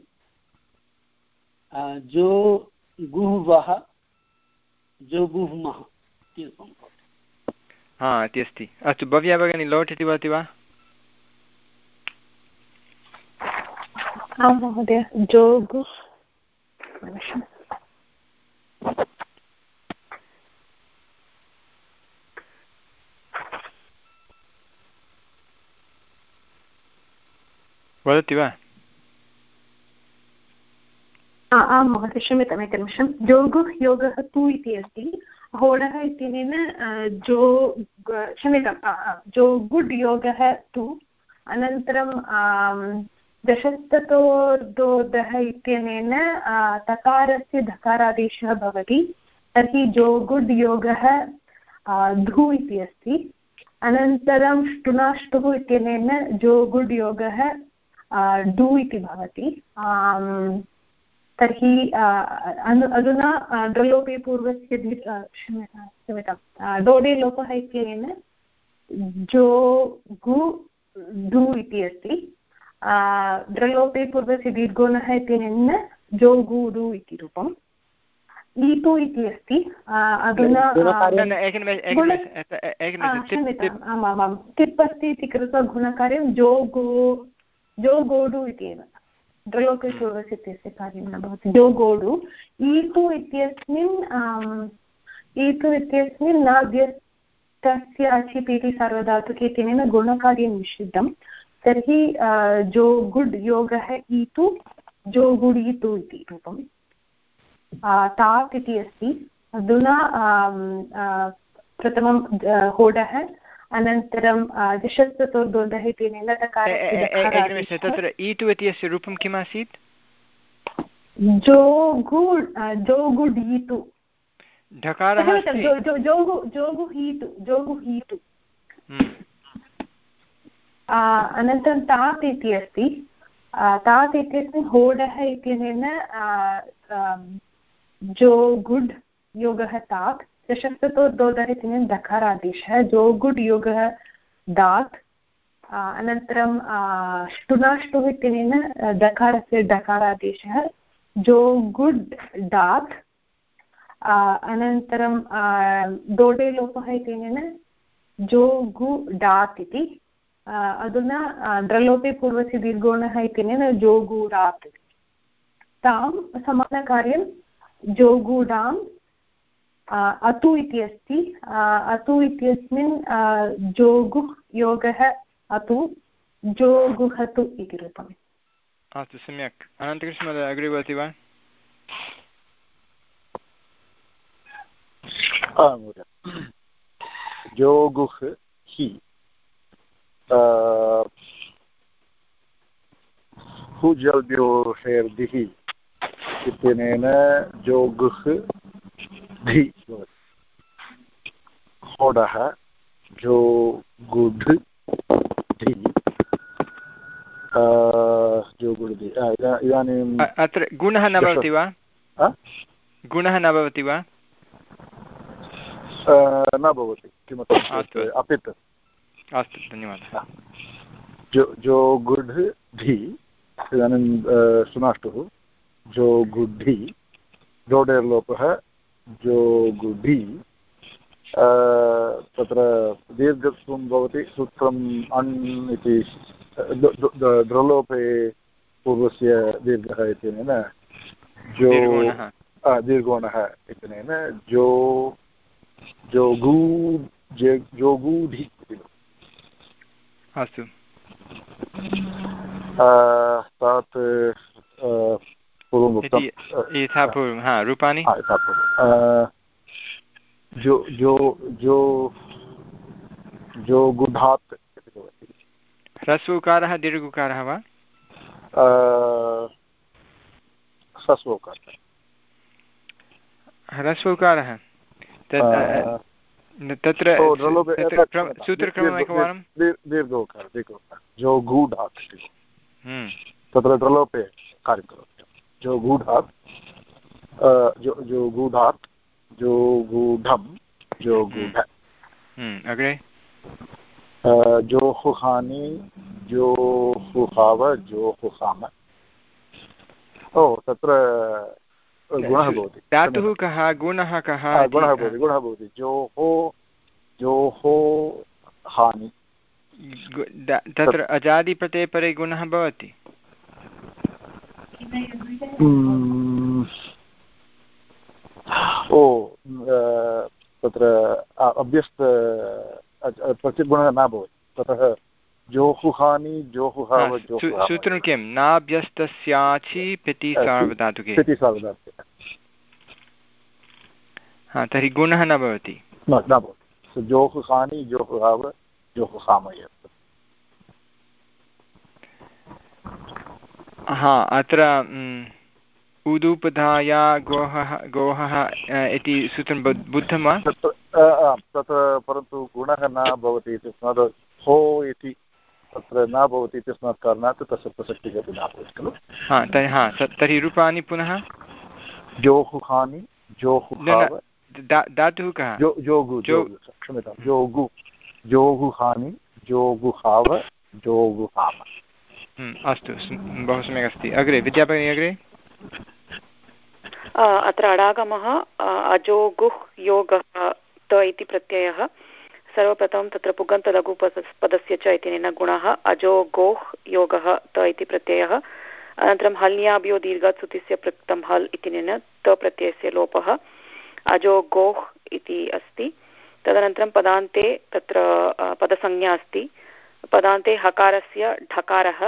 जोगुह्वः जोगुह्मः इति रूपं भवति। हा इति अस्ति। अस्तु, भव्या भगिनी लोट् इति वदति वा? आं महोदय। जोगु वदति वा? आं महोदय, क्षम्यताम् एकनिमिषं। जोगुः योगः तु इति अस्ति, होडः इत्यनेन जो क्षम्यतां जो गुड् योगः तु, अनन्तरं दशस्ततोर्दोदः इत्यनेन तकारस्य धकारादेशः भवति, तर्हि जो गुड् योगः धु इति अस्ति। अनन्तरं ष्टुनाष्टुः इत्यनेन जो गुड् योगः डु इति भवति। तर्हि अधुना ड्रलोपे पूर्वस्य क्षम्यतां डोडे लोपः इत्यनेन जो गु डु इति अस्ति। ड्रलोपे पूर्वस्य दीर्घोणः इत्यनेन जो गु डु इति रूपम्। ईतु इति अस्ति। अधुना आमामां तिप् अस्ति इति कृत्वा गुणकार्यं जो गो जो गोडु इति एव। ड्रलोपे पूर्वस्य इत्यस्य कार्यं न भवति। जो गोडु। ईतु इत्यस्मिन् ईतु इत्यस्मिन् नाभ्यस्तस्य अचिपीति सार्वधातुके इत्यनेन गुणकार्यं निषिद्धं। तर्हि जो गुड् योगः ईतु जो गुड् ईतु इति रूपम्। तात् इति अस्ति। अधुना प्रथमं होडः, अनन्तरं दशस्ततोर्दोदः इत्यनेन तत्र ईतु इत्यस्य रूपं किम् आसीत्? जो गुड् जो गुड् ईतु ढकारः जोगु ईतु जोगु ईतु। अनन्तरं तात् इति अस्ति। तात् इत्यस्मिन् होडः इत्यनेन जो गुड् योगः तात्, दशस्ततोर्दोदः इत्यनेन दकारादेशः, जो गुड् योगः दात्। अनन्तरं ष्टुनाष्टुः इत्यनेन दकारस्य डकारादेशः, जो गुड् डात्। अनन्तरं डोडे लोपः इत्यनेन जो गु डात् इति। अधुना ड्रलोपे पूर्वस्य दीर्घोणः इत्यनेन जो गु डात्। तां समानकार्यं जोगुडाम् अतु इति अस्ति। अतु इत्यस्मिन् जोगु योगः अतु जोगुहतु इति रूपम्। अस्तु, सम्यक्। अनन्तकृष्ण महोदय अग्रे वदति वा? जोगुः हि हुजल्भ्योर्दिः इत्यनेन जोगुः धि भवति। होडः जो गुड् धि जो गुड् धि। इदानीम् अत्र गुणः न भवति वा? गुणः न भवति वा? न भवति। किमर्थम्? अपित्। अस्तु, धन्यवादः। जो जो गुड् धि, इदानीं सुनाष्टुः जो गुड्ढि, जोडेर् लोपः जो गुड्ढि। तत्र दीर्घत्वं भवति, सूत्रम् अण् इति ड्रलोपे पूर्वस्य दीर्घः इत्यनेन जो दीर्घोणः इत्यनेन जो जोगू जोगूढि इति। अस्तु। तात् पूर्वम् उक्तं यथा पूर्वं। हा, रूपाणि जो जो जो जो गुढात् इति भवति। ह्रस्वकारः दीर्घकारः वा? ह्रस्वकारः। ह्रस्वकारः तत्र सूत्रक्रमम् एकवारं। दीर्घोकार दीर्घोकार जो गूढात् तत्र ड्रलोपे कार्यं करोति। जो गूढात् जो जो गूढात् जो गूढं जो गूढ। अग्रे जो हुहानि जो हुहाव जो हुहाम। ओ तत्र गुणः भवति। धातुः कः, गुणः कः? गुणः भवति गुणः भवति जो हो जो हो हानि। तत्र अजादिप्रत्यये परे गुणः भवति। ओ तत्र अभ्यस्त प्रतिगुणः न भवति। ततः जोहुहानि जोहुहाव जोहुहाव सूत्रं किं नाभ्यस्तस्याचि पिति सार्वधातुके पिति सार्वधातुके हा तर्हि गुणः न भवति न भवति जोहुहानि जोहुहाव जोहुहामय हा अत्र उदुपधाया गोहः गोहः इति सूत्रं बुद्धं वा तत्र परन्तु गुणः न भवति इत्यस्मात् हो इति तत्र न भवति इत्यस्मात् कारणात् तस्य प्रसक्तिः अपि न भवति खलु हा तर्हि हा तर्हि रूपाणि पुनः जोहुहानि जोहुहाव धातुः कः जोगु क्षम्यतां जोगु जोहुहानि जोगुहाव जोगुहाम अस्तु बहु सम्यक् अस्ति अग्रे विद्याभगिनी अग्रे अत्र अडागमः अजोगुः योगः त इति प्रत्ययः सर्वप्रथमं तत्र पुगन्तलघुपदस्य च इत्यनेन गुणः अजोगोः योगः त इति प्रत्ययः अनन्तरं हल्याभ्यो दीर्घात् सुतिस्य पृक्तं हल् इत्यनेन त प्रत्ययस्य लोपः अजोगोः इति अस्ति तदनन्तरं पदान्ते तत्र पदसंज्ञा अस्ति पदान्ते हकारस्य ढकारः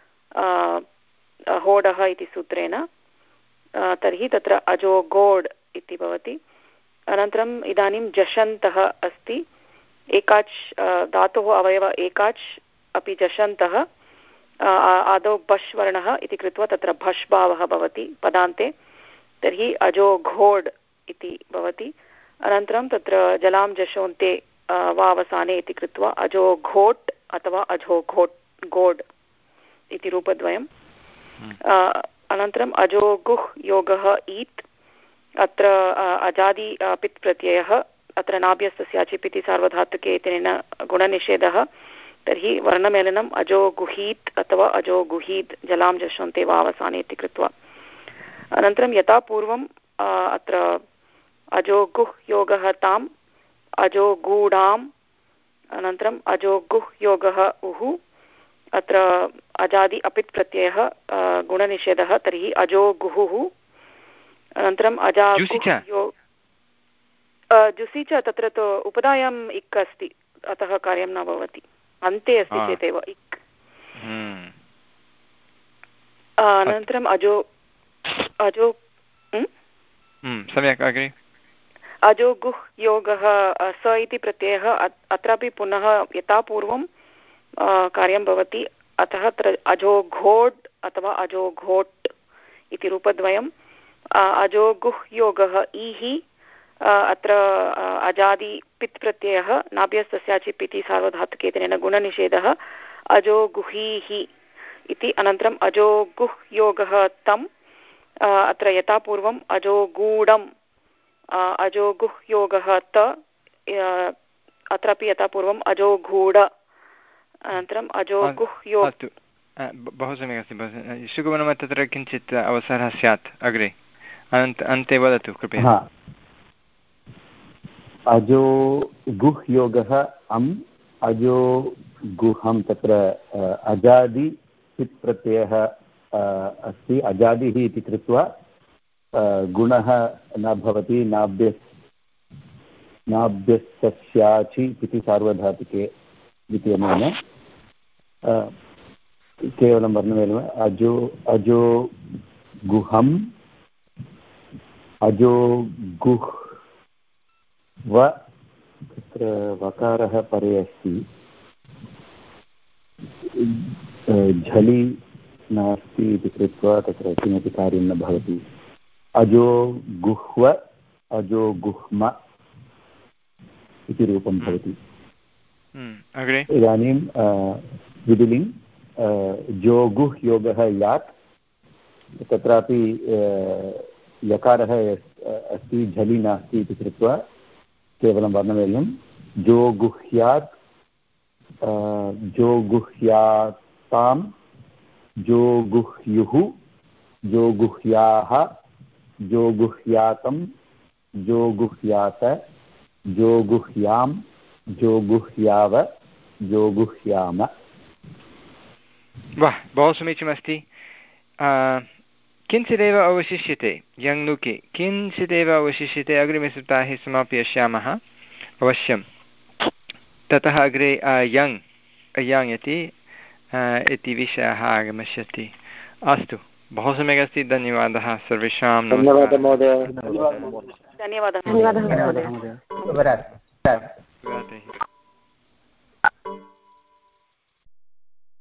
होडः इति सूत्रेण तर्हि तत्र अजोगोड् इति भवति अनन्तरम् इदानीं जषन्तः अस्ति एकाच् धातोः अवयव एकाच् अपि जषन्तः आदौ बश् वर्णः इति कृत्वा तत्र भष् भावः भवति पदान्ते तर्हि अजोघोड् इति भवति अनन्तरं तत्र जलां जशोन्ते वावसाने इति कृत्वा अजोघोट् अथवा अजोघोट् गोड् इति रूपद्वयम् अनन्तरम् अजोगुः योगः ईत् अत्र अजादि पित् प्रत्ययः अत्र नाभ्यस्तस्याचि पिति सार्वधातुके इत्यनेन गुणनिषेधः तर्हि वर्णमेलनम् अजोगुहीत् अथवा अजोगुहीत् जलां जशन्ते वावसाने इति कृत्वा अनन्तरं यथा पूर्वम् अत्र अजोगुः योगः ताम् अजोगूढाम् अनन्तरम् अजोगुः योगः उः अत्र अजादि अपित् प्रत्ययः गुणनिषेधः तर्हि अजोगुहुः अनन्तरम् अजागुः जुसि च तत्र तु उपधायाम् इक् अस्ति अतः कार्यं न भवति अन्ते अस्ति चेदेव इक् अनन्तरम् अजो अजो सम्यक् अग्रे अजोगुः योगः स इति प्रत्ययः अत्रापि पुनः यथा पूर्वं कार्यं भवति अतः अत्र अजोघोड् अथवा अजोघोट् इति रूपद्वयम् अजोगुः योगः ईहि अत्र अजादि पित् प्रत्ययः नाभ्यस्तस्याचि पिति सार्वधातुके इत्यनेन गुणनिषेधः अजोगुहीः इति अनन्तरम् अजोगुः योगः तम् अत्र यथा पूर्वम् अजोगूढम् अजोगुः योगः त अत्रापि यथा पूर्वम् अजोगूढ अनन्तरम् अजोगुः योग बहु सम्यक् अस्ति सुगमनं तत्र किञ्चित् अवसरः स्यात् अग्रे अनन्त अन्ते वदतु कृपया अजो गुह् योगः अम् अजो गुहं तत्र अजादि पित् प्रत्ययः अस्ति अजादिः इति कृत्वा गुणः न भवति नाभ्यस् नाभ्यस्तस्याचि इति सार्वधातुके द्वितीयमेन केवलं वर्णमेलनम् अजो अजो गुहम् अजो गुह् व तत्र वकारः परे अस्ति झलि नास्ति इति कृत्वा तत्र किमपि कार्यं न भवति अजो गुह्व अजो गुह्म इति रूपं भवति इदानीं विधिलिङ् जोगुः योगः यात् तत्रापि यकारः अस्ति झलि नास्ति इति कृत्वा केवलं वर्णमेलनं जोगुह्यात् जोगुह्यातां जोगुह्युः जोगुह्याः जोगुह्यातं जोगुह्यात जोगुह्यां जोगुह्याव जोगुह्याम। वाह बहु समीचीनमस्ति। किञ्चिदेव अवशिष्यते यङ्नुके किञ्चिदेव अवशिष्यते अग्रिमसप्ताहे समापयिष्यामः अवश्यं। ततः अग्रे यङ् यङ् इति इति विषयः आगमिष्यति। अस्तु, बहु सम्यक् अस्ति। धन्यवादः सर्वेषां। धन्यवादः महोदय। धन्यवादः।